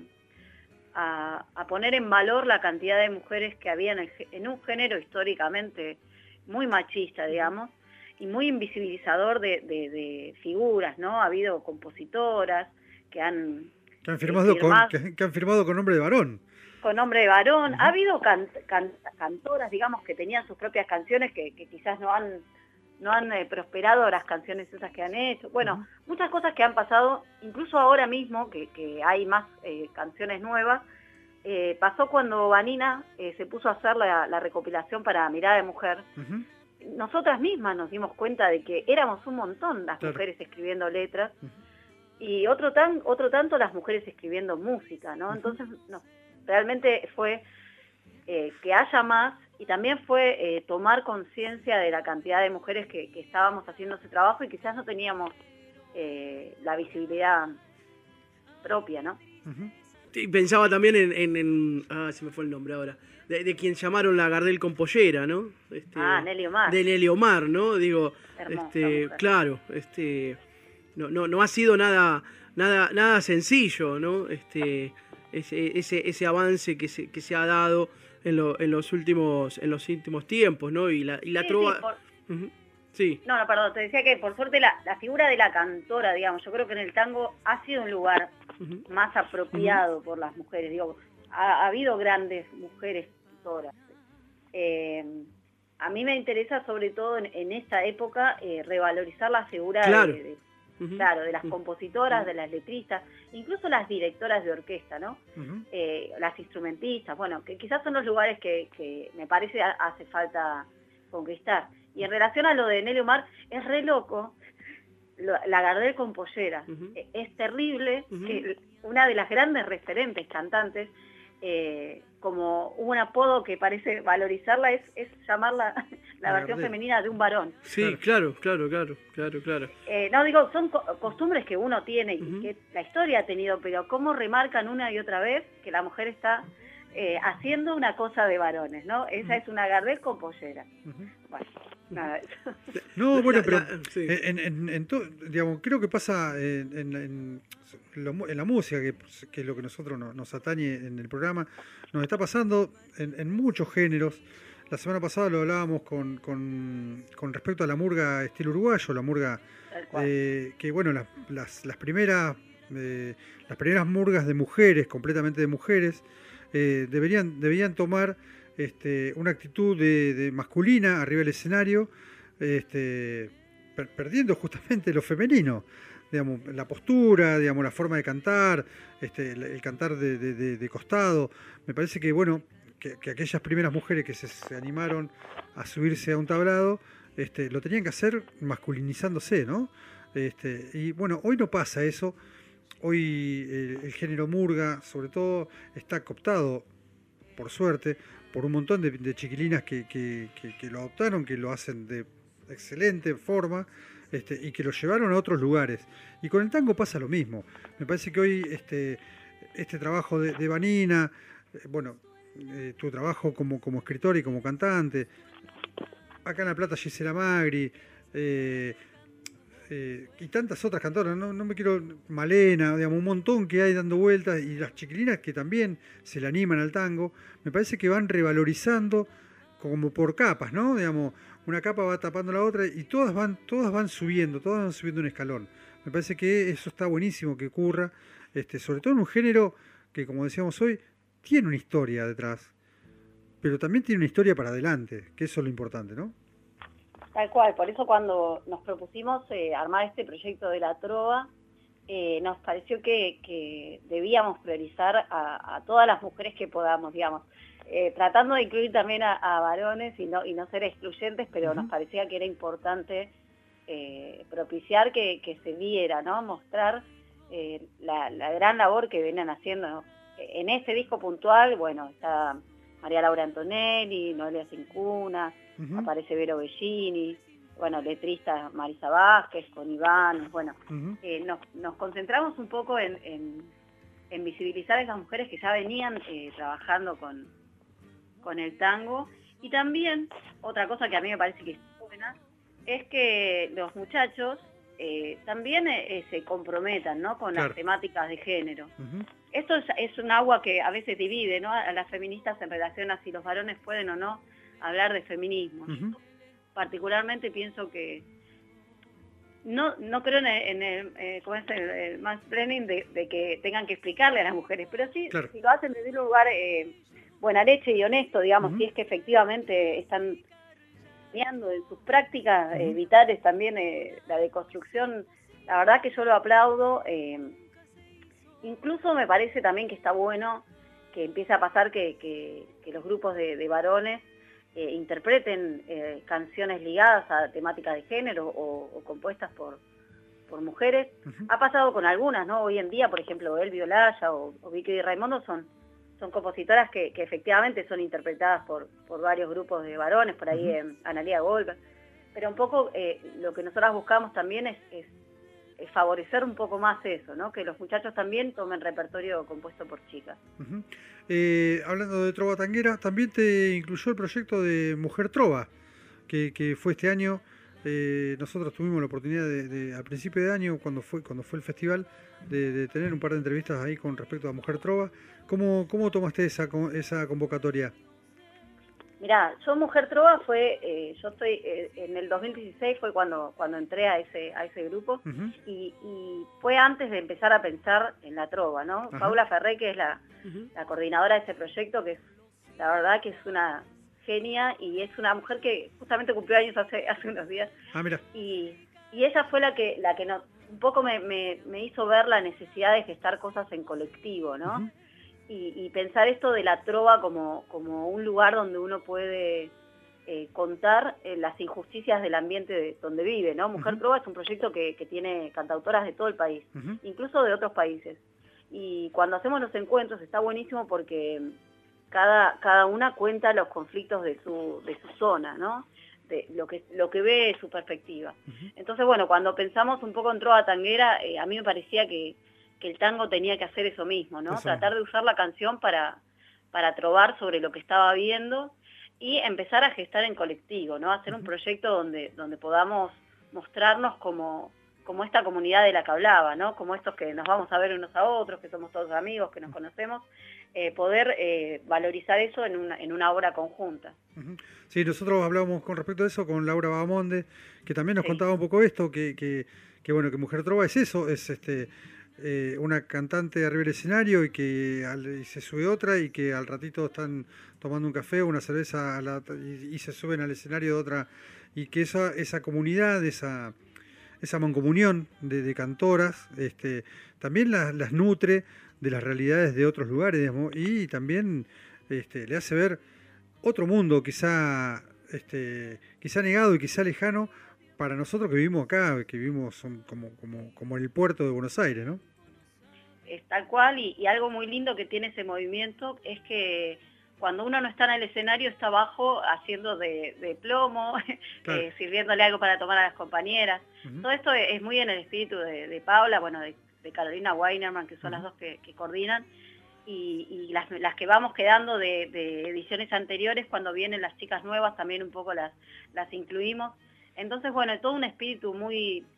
a, a poner en valor la cantidad de mujeres que había en, el, en un género históricamente muy machista, digamos, y muy invisibilizador de, de, de figuras, ¿no? Ha habido compositoras que han... Que han firmado, eh, firmado con, que, que han firmado con nombre de varón. Con nombre de varón. Uh-huh. Ha habido can, can, cantoras, digamos, que tenían sus propias canciones que, que quizás no han, no han eh, prosperado las canciones esas que han hecho. Bueno, uh-huh. muchas cosas que han pasado, incluso ahora mismo, que, que hay más eh, canciones nuevas. Eh, pasó cuando Vanina eh, se puso a hacer la, la recopilación para Mirada de Mujer. Uh-huh. Nosotras mismas nos dimos cuenta de que éramos un montón las claro. mujeres escribiendo letras uh-huh. y otro tan otro tanto las mujeres escribiendo música, ¿no? Uh-huh. Entonces, no, realmente fue eh, que haya más y también fue eh, tomar conciencia de la cantidad de mujeres que, que estábamos haciendo ese trabajo y quizás no teníamos eh, la visibilidad propia, ¿no? Uh-huh. Sí, pensaba también en, en, en... Ah, se me fue el nombre ahora. De, de quien llamaron la Gardel con pollera, ¿no? Este, ah, Nelly Omar. De Nelly Omar, ¿no? Digo, hermosa, este, mujer. Claro, este, no, no, no ha sido nada, nada, nada sencillo, ¿no? Este, ese, ese, ese avance que se, que se ha dado en, lo, en los últimos, en los últimos tiempos, ¿no? Y la, y la sí, trova. Sí, por... uh-huh. Sí. No, no, perdón, te decía que por suerte la, la figura de la cantora, digamos, yo creo que en el tango ha sido un lugar uh-huh. más apropiado uh-huh. por las mujeres, digo, ha, ha habido grandes mujeres cantoras. Eh, a mí me interesa sobre todo en, en esta época eh, revalorizar la figura claro. de, de, uh-huh. claro, de las uh-huh. compositoras, uh-huh. de las letristas, incluso las directoras de orquesta, ¿no? Uh-huh. Eh, las instrumentistas, bueno, que quizás son los lugares que, que me parece hace falta conquistar. Y en relación a lo de Nelly Omar, es re loco, lo, la Gardel con pollera. Uh-huh. Es terrible uh-huh. que una de las grandes referentes cantantes, eh, como un apodo que parece valorizarla, es, es llamarla la, la versión Gardel. Femenina de un varón. Sí, claro, claro, claro, claro, claro. Eh, no, digo, son co- costumbres que uno tiene y uh-huh. que la historia ha tenido, pero cómo remarcan una y otra vez que la mujer está... Eh, haciendo una cosa de varones, ¿no? Esa uh-huh. es una Gardel con pollera. Uh-huh. Bueno, nada de eso. No, bueno, pero sí. en, en, en to, digamos, creo que pasa en, en, en, en la música, que, que es lo que nosotros nos, nos atañe en el programa, nos está pasando en, en muchos géneros. La semana pasada lo hablábamos con, con, con respecto a la murga estilo uruguayo, la murga eh, que, bueno, las, las, las primeras eh, las primeras murgas de mujeres, completamente de mujeres, Eh, deberían, deberían tomar este, una actitud de, de masculina arriba del escenario, este, per, perdiendo justamente lo femenino, digamos, la postura, digamos, la forma de cantar, este, el, el cantar de, de, de, de costado. Me parece que, bueno, que, que aquellas primeras mujeres que se, se animaron a subirse a un tablado, este, lo tenían que hacer masculinizándose, ¿no? Este, y bueno, hoy no pasa eso. Hoy el, el género murga, sobre todo, está cooptado, por suerte, por un montón de, de chiquilinas que, que, que, que lo adoptaron, que lo hacen de excelente forma, este, y que lo llevaron a otros lugares. Y con el tango pasa lo mismo. Me parece que hoy este, este trabajo de, de Vanina, eh, bueno, eh, tu trabajo como, como escritor y como cantante, acá en La Plata Gisela Magri, eh, eh, y tantas otras cantoras, no, no me quiero, Malena, digamos, un montón que hay dando vueltas, y las chiquilinas que también se le animan al tango, me parece que van revalorizando como por capas, ¿no? Digamos, una capa va tapando la otra y todas van, todas van subiendo, todas van subiendo un escalón. Me parece que eso está buenísimo que ocurra, este, sobre todo en un género que, como decíamos hoy, tiene una historia detrás, pero también tiene una historia para adelante, que eso es lo importante, ¿no? Tal cual, por eso cuando nos propusimos eh, armar este proyecto de la trova, eh, nos pareció que, que debíamos priorizar a, a todas las mujeres que podamos, digamos, eh, tratando de incluir también a, a varones y no, y no ser excluyentes, pero uh-huh. nos parecía que era importante eh, propiciar que, que se viera, ¿no? Mostrar eh, la, la gran labor que vienen haciendo, ¿no? En este disco puntual, bueno, está María Laura Antonelli, Noelia Cincuna, uh-huh. aparece Vero Bellini, bueno, letrista Marisa Vázquez, con Iván, bueno, uh-huh. eh, nos, nos concentramos un poco en, en, en visibilizar a esas mujeres que ya venían eh, trabajando con, con el tango, y también, otra cosa que a mí me parece que es buena, es que los muchachos eh, también eh, se comprometan, ¿no?, con claro. las temáticas de género. Uh-huh. Esto es, es un agua que a veces divide, ¿no?, a las feministas en relación a si los varones pueden o no hablar de feminismo. Uh-huh. Particularmente pienso que no no creo en el, en el, eh, ¿cómo es el, el mansplaining de, de que tengan que explicarle a las mujeres, pero sí, claro. si lo hacen desde un lugar eh, buena leche y honesto, digamos, uh-huh. si es que efectivamente están en sus prácticas uh-huh. eh, vitales también eh, la deconstrucción, la verdad que yo lo aplaudo. Eh, incluso me parece también que está bueno que empiece a pasar que, que, que los grupos de, de varones eh, interpreten eh, canciones ligadas a temáticas de género o, o compuestas por, por mujeres. Uh-huh. Ha pasado con algunas, ¿no? Hoy en día, por ejemplo, Elvi Olaya o, o Vicky Di Raimondo son son compositoras que, que efectivamente son interpretadas por, por varios grupos de varones, por ahí uh-huh. eh, Analía Goldberg, pero un poco eh, lo que nosotras buscamos también es, es, es favorecer un poco más eso, ¿no? Que los muchachos también tomen repertorio compuesto por chicas. Uh-huh. eh, hablando de Trova Tanguera, también te incluyó el proyecto de Mujer Trova, que, que fue este año. Eh, nosotros tuvimos la oportunidad de, de, al principio de año, cuando fue cuando fue el festival, de, de tener un par de entrevistas ahí con respecto a Mujer Trova. ¿Cómo, cómo tomaste esa, esa convocatoria? Mirá, yo Mujer Trova fue, eh, yo estoy, eh, en el dos mil dieciséis fue cuando cuando entré a ese a ese grupo, uh-huh. y, y fue antes de empezar a pensar en la trova, ¿no? Uh-huh. Paula Ferré, que es la, uh-huh. la coordinadora de ese proyecto, que es, la verdad que es una genia, y es una mujer que justamente cumplió años hace hace unos días. Ah, mira. Y, y ella fue la que la que nos, un poco me, me, me hizo ver la necesidad de gestar cosas en colectivo, ¿no? Uh-huh. Y, y pensar esto de la trova como, como un lugar donde uno puede eh, contar eh, las injusticias del ambiente de, donde vive, ¿no? Mujer uh-huh. Trova es un proyecto que, que tiene cantautoras de todo el país, uh-huh. incluso de otros países. Y cuando hacemos los encuentros está buenísimo porque cada, cada una cuenta los conflictos de su, de su zona, ¿no? De lo que, lo que ve su perspectiva. Uh-huh. Entonces, bueno, cuando pensamos un poco en Trova Tanguera, eh, a mí me parecía que que el tango tenía que hacer eso mismo, ¿no? Eso. Tratar de usar la canción para, para trovar sobre lo que estaba viendo y empezar a gestar en colectivo, ¿no? Hacer uh-huh. un proyecto donde, donde podamos mostrarnos como, como esta comunidad de la que hablaba, ¿no? Como estos que nos vamos a ver unos a otros, que somos todos amigos, que nos conocemos, eh, poder eh, valorizar eso en una, en una obra conjunta. Uh-huh. Sí, nosotros hablábamos con respecto a eso con Laura Bahamonde, que también nos sí. contaba un poco esto, que, que, que bueno, que Mujer Trova es eso, es este... Eh, una cantante arriba del escenario y que al, y se sube otra y que al ratito están tomando un café o una cerveza a la, y, y se suben al escenario de otra, y que esa esa comunidad, esa esa mancomunión de, de cantoras este, también las, las nutre de las realidades de otros lugares, digamos, y también este, le hace ver otro mundo quizá este, quizá negado y quizá lejano para nosotros que vivimos acá, que vivimos como, como, como en el puerto de Buenos Aires, ¿no? Es tal cual, y, y algo muy lindo que tiene ese movimiento es que cuando uno no está en el escenario está abajo haciendo de, de plomo, claro. eh, sirviéndole algo para tomar a las compañeras. Uh-huh. Todo esto es, es muy en el espíritu de, de Paula, bueno, de, de Carolina Weinerman, que son uh-huh. las dos que, que coordinan, y, y las, las que vamos quedando de, de ediciones anteriores, cuando vienen las chicas nuevas también un poco las, las incluimos. Entonces, bueno, todo un espíritu muy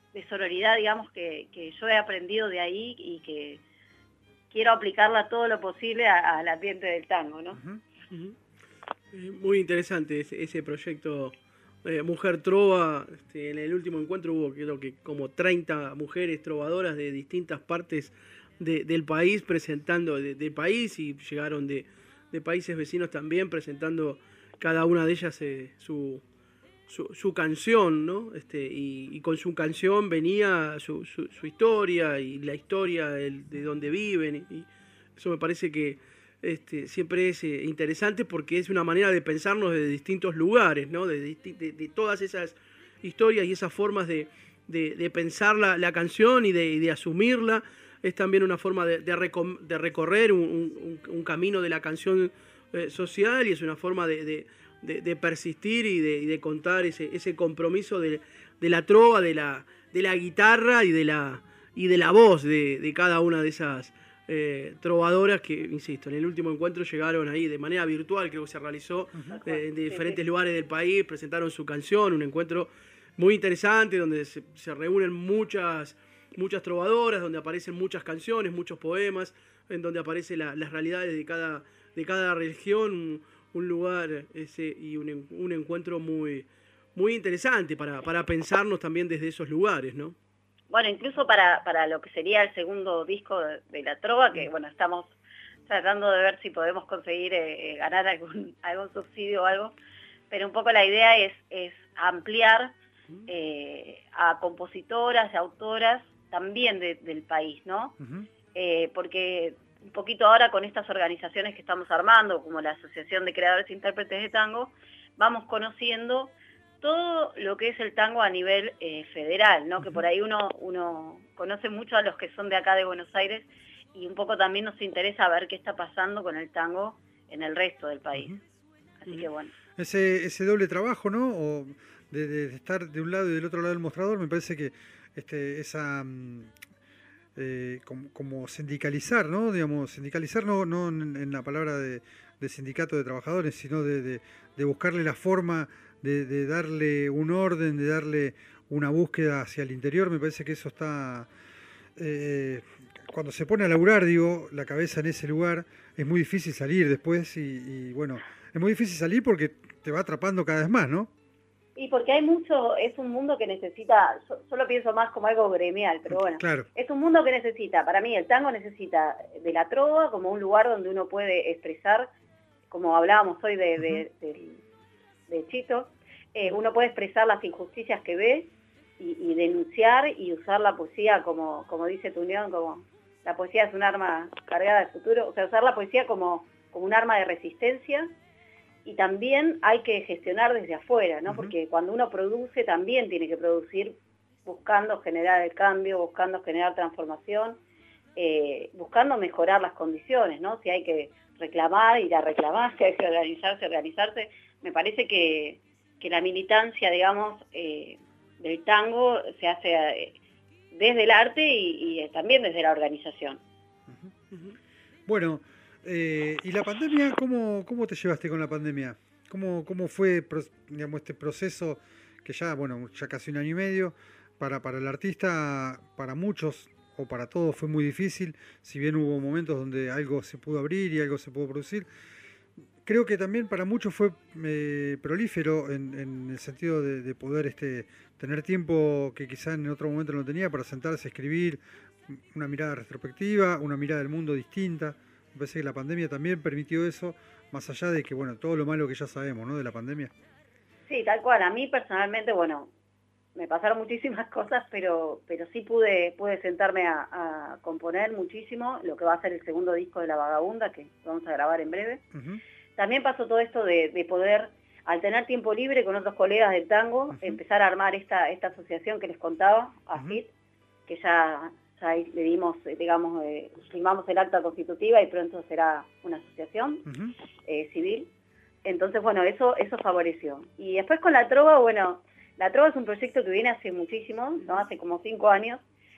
de sororidad, digamos, que, que yo he aprendido de ahí y que quiero aplicarla todo lo posible a, al ambiente del tango, ¿no? Uh-huh. Uh-huh. Eh, muy interesante ese, ese proyecto eh, Mujer Trova. Este, en el último encuentro hubo creo que como treinta mujeres trovadoras de distintas partes de, del país presentando, de, del país, y llegaron de, de países vecinos también presentando cada una de ellas eh, su... Su, su canción, ¿no? Este, y, y con su canción venía su, su, su historia y la historia de, de donde viven, y eso me parece que este, siempre es eh, interesante porque es una manera de pensarnos de distintos lugares, ¿no? De, de, de todas esas historias y esas formas de, de, de pensar la, la canción y de, de asumirla. Es también una forma de, de, recom, de recorrer un, un, un camino de la canción eh, social, y es una forma de, de De, de persistir y de, y de contar ese, ese compromiso de, de la trova, de la, de la guitarra y de la, y de la voz de, de cada una de esas eh, trovadoras que, insisto, en el último encuentro llegaron ahí de manera virtual, creo que se realizó eh, en diferentes lugares del país, presentaron su canción, un encuentro muy interesante donde se, se reúnen muchas, muchas trovadoras, donde aparecen muchas canciones, muchos poemas, en donde aparecen la, las realidades de cada, de cada región. Un lugar ese y un, un encuentro muy muy interesante para, para pensarnos también desde esos lugares, ¿no? Bueno, incluso para, para lo que sería el segundo disco de, de La Trova, que bueno, estamos tratando de ver si podemos conseguir eh, ganar algún, algún subsidio o algo, pero un poco la idea es, es ampliar eh, a compositoras y autoras también de, del país, ¿no? Uh-huh. Eh, porque un poquito ahora con estas organizaciones que estamos armando, como la Asociación de Creadores e Intérpretes de Tango, vamos conociendo todo lo que es el tango a nivel eh, federal, ¿no? Uh-huh. Que por ahí uno, uno conoce mucho a los que son de acá de Buenos Aires, y un poco también nos interesa ver qué está pasando con el tango en el resto del país. Uh-huh. Así uh-huh. que bueno. Ese, ese doble trabajo, ¿no? O de, de estar de un lado y del otro lado del mostrador, me parece que este, esa... Eh, como, como sindicalizar, ¿no? Digamos, sindicalizar no, no en, en la palabra de, de sindicato de trabajadores, sino de, de, de buscarle la forma, de, de darle un orden, de darle una búsqueda hacia el interior. Me parece que eso está... Eh, cuando se pone a laburar, digo, la cabeza en ese lugar, es muy difícil salir después y, y bueno, es muy difícil salir porque te va atrapando cada vez más, ¿no? Y porque hay mucho, es un mundo que necesita, yo, yo lo pienso más como algo gremial, pero bueno, claro. Es un mundo que necesita, para mí el tango necesita de la trova como un lugar donde uno puede expresar, como hablábamos hoy de, de, uh-huh. de, de Chito, eh, uno puede expresar las injusticias que ve y, y denunciar y usar la poesía como, como dice Tuñón, como la poesía es un arma cargada de futuro, o sea, usar la poesía como, como un arma de resistencia. Y también hay que gestionar desde afuera, ¿no? Uh-huh. Porque cuando uno produce, también tiene que producir buscando generar el cambio, buscando generar transformación, eh, buscando mejorar las condiciones, ¿no? Si hay que reclamar, ir a reclamar, si hay que organizarse, organizarse. Me parece que, que la militancia, digamos, eh, del tango se hace eh, desde el arte y, y también desde la organización. Uh-huh. Uh-huh. Bueno... Eh, ¿y la pandemia, cómo, cómo te llevaste con la pandemia? ¿Cómo, cómo fue, digamos, este proceso que ya, bueno, ya casi un año y medio, para, para el artista, para muchos o para todos fue muy difícil, si bien hubo momentos donde algo se pudo abrir y algo se pudo producir? Creo que también para muchos fue eh, prolífero en, en el sentido de, de poder este, tener tiempo que quizá en otro momento no tenía para sentarse a escribir, una mirada retrospectiva, una mirada del mundo distinta. Me parece que la pandemia también permitió eso, más allá de que, bueno, todo lo malo que ya sabemos, ¿no?, de la pandemia. Sí, tal cual. A mí personalmente, bueno, me pasaron muchísimas cosas, pero pero sí pude pude sentarme a, a componer muchísimo lo que va a ser el segundo disco de La Vagabunda, que vamos a grabar en breve. Uh-huh. También pasó todo esto de, de poder, al tener tiempo libre con otros colegas del tango, uh-huh. empezar a armar esta esta asociación que les contaba, AFIT, uh-huh. que ya... ya le dimos, digamos, eh, firmamos el acta constitutiva y pronto será una asociación uh-huh. eh, civil. Entonces, bueno, eso eso favoreció. Y después con la trova, bueno, la trova es un proyecto que viene hace muchísimo, ¿no? Hace como cinco años,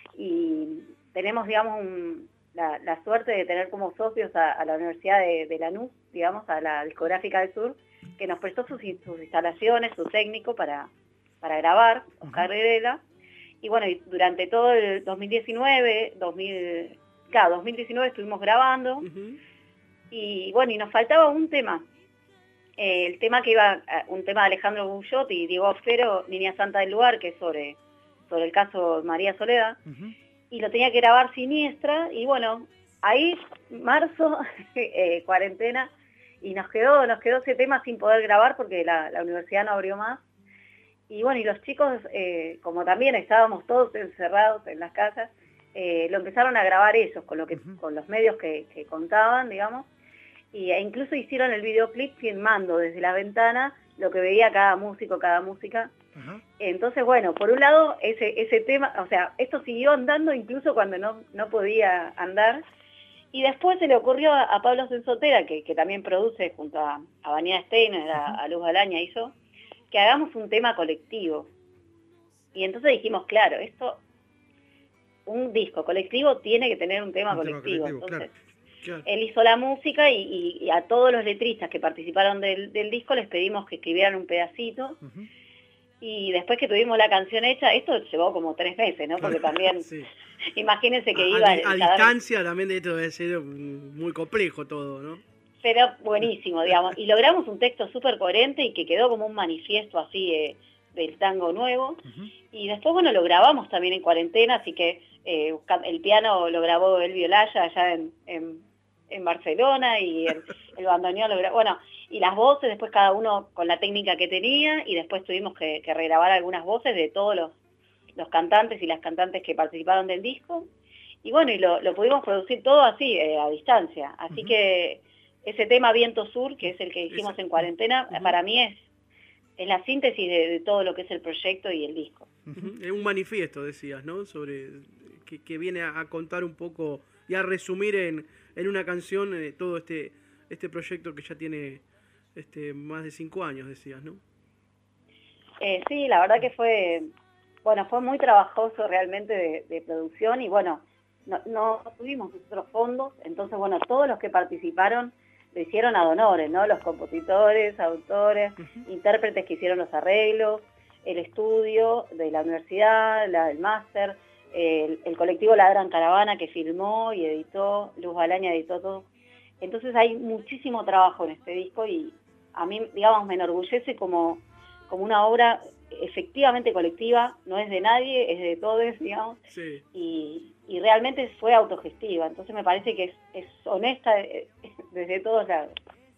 y tenemos, digamos, un, la, la suerte de tener como socios a, a la Universidad de, de Lanús, digamos, a la Discográfica del Sur, que nos prestó sus, sus instalaciones, su técnico para, para grabar, Oscar uh-huh. Herrera. y bueno, y durante todo el dos mil diecinueve, dos mil, claro, dos mil diecinueve estuvimos grabando, uh-huh. y bueno, y nos faltaba un tema. Eh, el tema que iba, un tema de Alejandro Bullot y Diego Ofero, Niña Santa del Lugar, que es sobre, sobre el caso María Soledad, uh-huh. y lo tenía que grabar Siniestra, y bueno, ahí, marzo, eh, cuarentena, y nos quedó, nos quedó ese tema sin poder grabar porque la, la universidad no abrió más. Y bueno, y los chicos, eh, como también estábamos todos encerrados en las casas, eh, lo empezaron a grabar ellos, con lo que, uh-huh. con los medios que, que contaban, digamos, y, e incluso hicieron el videoclip filmando desde la ventana lo que veía cada músico, cada música. Uh-huh. Entonces, bueno, por un lado, ese ese tema, o sea, esto siguió andando incluso cuando no, no podía andar, y después se le ocurrió a, a Pablo Sensotera, que, que también produce junto a, a Vanina Steiner, uh-huh. a, a Luz Balaña hizo, que hagamos un tema colectivo. Y entonces dijimos, claro, esto, un disco colectivo tiene que tener un tema un colectivo. Tema colectivo. Entonces, claro, claro. Él hizo la música y, y, y a todos los letristas que participaron del, del disco les pedimos que escribieran un pedacito. Uh-huh. Y después que tuvimos la canción hecha, esto llevó como tres meses, ¿no? Porque también, sí. imagínense que a, iba... A, a distancia también de esto debe ser muy complejo todo, ¿no? Pero buenísimo, digamos. Y logramos un texto súper coherente y que quedó como un manifiesto así eh, del tango nuevo. Uh-huh. Y después, bueno, lo grabamos también en cuarentena, así que eh, el piano lo grabó Elvi Olaya allá en, en, en Barcelona, y el, el bandoneón lo grabó... Bueno, y las voces, después cada uno con la técnica que tenía, y después tuvimos que, que regrabar algunas voces de todos los, los cantantes y las cantantes que participaron del disco. Y bueno, y lo, lo pudimos producir todo así, eh, a distancia. Así uh-huh. que ese tema Viento Sur, que es el que hicimos en cuarentena, uh-huh. para mí es, es la síntesis de, de todo lo que es el proyecto y el disco. Uh-huh. Es un manifiesto, decías, ¿no? Sobre que, que viene a contar un poco y a resumir en, en una canción eh, todo este, este proyecto que ya tiene... Este, más de cinco años, decías, ¿no? Eh, sí, la verdad que fue, bueno, fue muy trabajoso realmente de, de producción, y bueno, no, no tuvimos nosotros fondos, entonces bueno, todos los que participaron lo hicieron ad honorem, ¿no? Los compositores, autores, uh-huh. intérpretes que hicieron los arreglos, el estudio de la universidad, la del máster, el, el colectivo La Gran Caravana que filmó y editó, Luz Balaña editó todo. Entonces hay muchísimo trabajo en este disco y a mí, digamos, me enorgullece como, como una obra efectivamente colectiva, no es de nadie, es de todos, digamos, sí. y, y realmente fue autogestiva, entonces me parece que es, es honesta desde todos lados.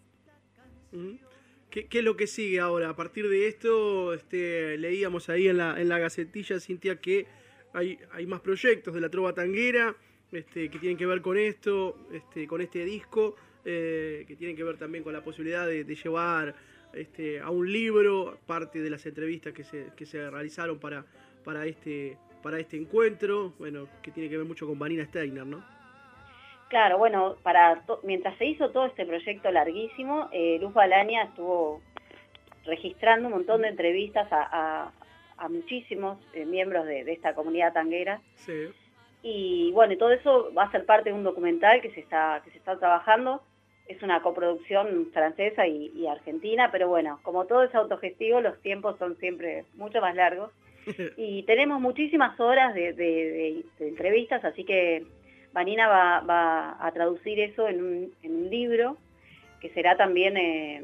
¿Qué, ¿Qué es lo que sigue ahora? A partir de esto, este, leíamos ahí en la, en la Gacetilla, Cintia, que hay, hay más proyectos de la trova tanguera, Este, que tienen que ver con esto, este, con este disco, eh, que tienen que ver también con la posibilidad de, de llevar este, a un libro parte de las entrevistas que se, que se realizaron para, para, este, para este encuentro, bueno, que tiene que ver mucho con Vanina Steiner, ¿no? Claro, bueno, para to- mientras se hizo todo este proyecto larguísimo, eh, Luz Balaña estuvo registrando un montón de entrevistas a, a, a muchísimos eh, miembros de, de esta comunidad tanguera. Sí. Y bueno, y todo eso va a ser parte de un documental que se está que se está trabajando. Es una coproducción francesa y, y argentina, pero bueno, como todo es autogestivo, los tiempos son siempre mucho más largos. Y tenemos muchísimas horas de, de, de, de entrevistas, así que Vanina va, va a traducir eso en un, en un libro, que será también eh,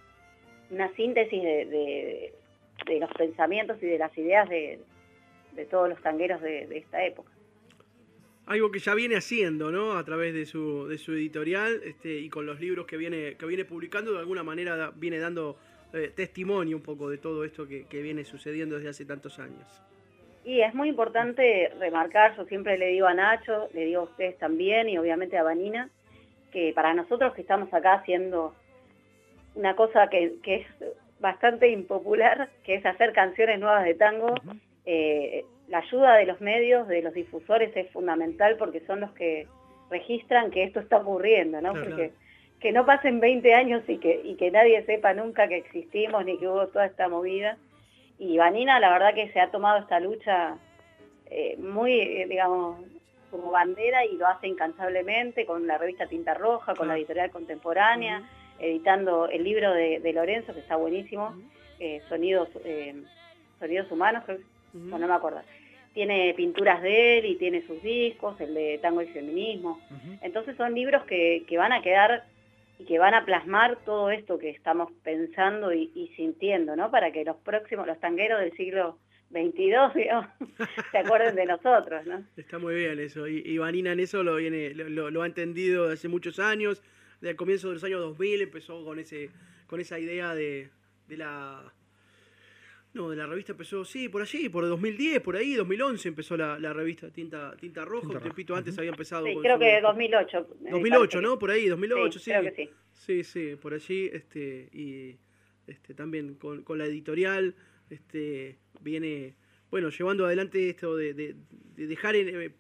una síntesis de, de, de los pensamientos y de las ideas de, de todos los tangueros de, de esta época. Algo que ya viene haciendo, ¿no? A través de su, de su editorial este, y con los libros que viene, que viene publicando, de alguna manera da, viene dando eh, testimonio un poco de todo esto que, que viene sucediendo desde hace tantos años. Y es muy importante remarcar, yo siempre le digo a Nacho, le digo a ustedes también y obviamente a Vanina, que para nosotros que estamos acá haciendo una cosa que, que es bastante impopular, que es hacer canciones nuevas de tango, uh-huh. eh, la ayuda de los medios, de los difusores es fundamental porque son los que registran que esto está ocurriendo, ¿no? Claro, porque claro. que no pasen veinte años y que, y que nadie sepa nunca que existimos ni que hubo toda esta movida. Y Vanina, la verdad que se ha tomado esta lucha eh, muy, eh, digamos, como bandera y lo hace incansablemente con la revista Tinta Roja, con ah. la editorial Contemporánea, uh-huh. editando el libro de, de Lorenzo, que está buenísimo, uh-huh. eh, Sonidos, eh, Sonidos Humanos, creo, uh-huh. bueno, no me acuerdo. tiene pinturas de él y tiene sus discos, el de Tango y Feminismo. Uh-huh. Entonces son libros que, que van a quedar y que van a plasmar todo esto que estamos pensando y, y sintiendo, ¿no? Para que los próximos, los tangueros del siglo veintidós, digamos, se acuerden de nosotros, ¿no? Está muy bien eso. Y, y Vanina en eso lo viene, lo, lo, lo ha entendido hace muchos años. Desde el comienzo de los años dos mil empezó con ese, con esa idea de, de la... No, de la revista empezó, sí, por allí, por dos mil diez, por ahí, dos mil once empezó la, la revista Tinta Tinta Roja, Tinta un tiempito antes uh-huh. había empezado. Sí, con creo su... que dos mil ocho. dos mil ocho, ¿no? Por ahí, dos mil ocho, sí. Sí, creo que sí. Sí, sí, por allí, este, y este, también con, con la editorial, este, viene, bueno, llevando adelante esto de, de, de dejar en,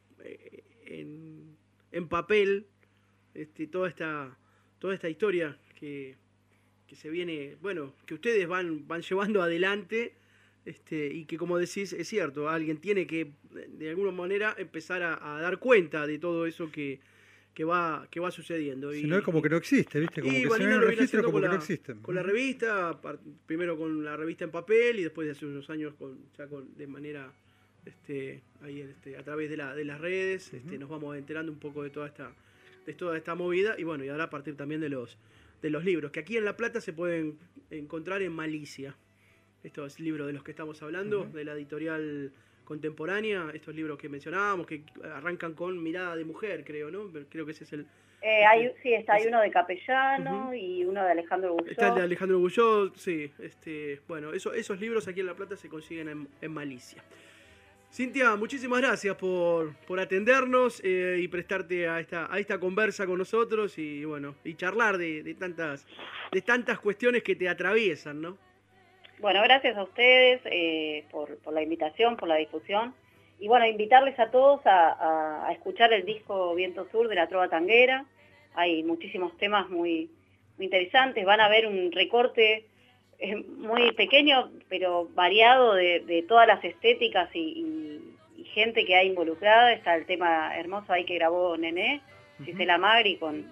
en, en papel este, toda esta, toda esta historia que, que se viene, bueno, que ustedes van, van llevando adelante. Este, y que, como decís, es cierto, alguien tiene que de alguna manera empezar a, a dar cuenta de todo eso que, que va que va sucediendo. Si y, no es como que no existe, ¿viste? Como y que Vanina se lo viene registro como con que la, no existen. Con la revista, primero con la revista en papel y después de hace unos años con, ya con, de manera este, ahí este, a través de, la, de las redes, este, uh-huh. nos vamos enterando un poco de toda esta de toda esta movida y bueno, y ahora a partir también de los de los libros, que aquí en La Plata se pueden encontrar en Malicia. Estos libros de los que estamos hablando, uh-huh. de la editorial contemporánea, estos libros que mencionábamos, que arrancan con Mirada de Mujer, creo, ¿no? Creo que ese es el... Eh, hay, sí, está, hay uno de Capellano uh-huh. y uno de Alejandro Bulló. Está el de Alejandro Bulló, sí. Este, bueno, eso, esos libros aquí en La Plata se consiguen en, en Malicia. Cintia, muchísimas gracias por, por atendernos eh, y prestarte a esta, a esta conversa con nosotros y bueno, y charlar de, de tantas, de tantas cuestiones que te atraviesan, ¿no? Bueno, gracias a ustedes eh, por, por la invitación, por la difusión. Y bueno, invitarles a todos a, a, a escuchar el disco Viento Sur de la Trova Tanguera. Hay muchísimos temas muy, muy interesantes. Van a ver un recorte eh, muy pequeño, pero variado de, de todas las estéticas y, y, y gente que hay involucrada. Está el tema hermoso ahí que grabó Nené, uh-huh. Gisela Magri con,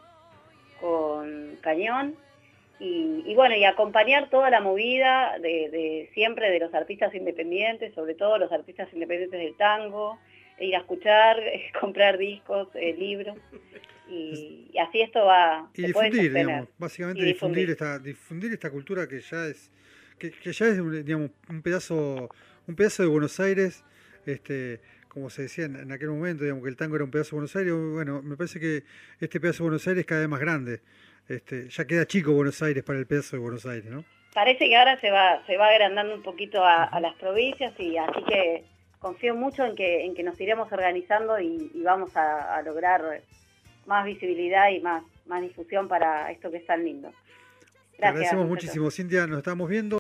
con Cañón. Y, y bueno, y acompañar toda la movida de, de siempre de los artistas independientes, sobre todo los artistas independientes del tango, e ir a escuchar, eh, comprar discos, eh, libros, y, y así esto va... Y difundir, digamos, básicamente difundir. difundir esta difundir esta cultura que ya es que, que ya es digamos un pedazo un pedazo de Buenos Aires, este como se decía en, en aquel momento, digamos que el tango era un pedazo de Buenos Aires. Bueno, me parece que este pedazo de Buenos Aires es cada vez más grande. Este, ya queda chico Buenos Aires para el pedazo de Buenos Aires, ¿no? Parece que ahora se va se va agrandando un poquito a, a las provincias y así que confío mucho en que en que nos iremos organizando y, y vamos a, a lograr más visibilidad y más, más difusión para esto que es tan lindo. Gracias. Te agradecemos muchísimo, Cintia, nos estamos viendo.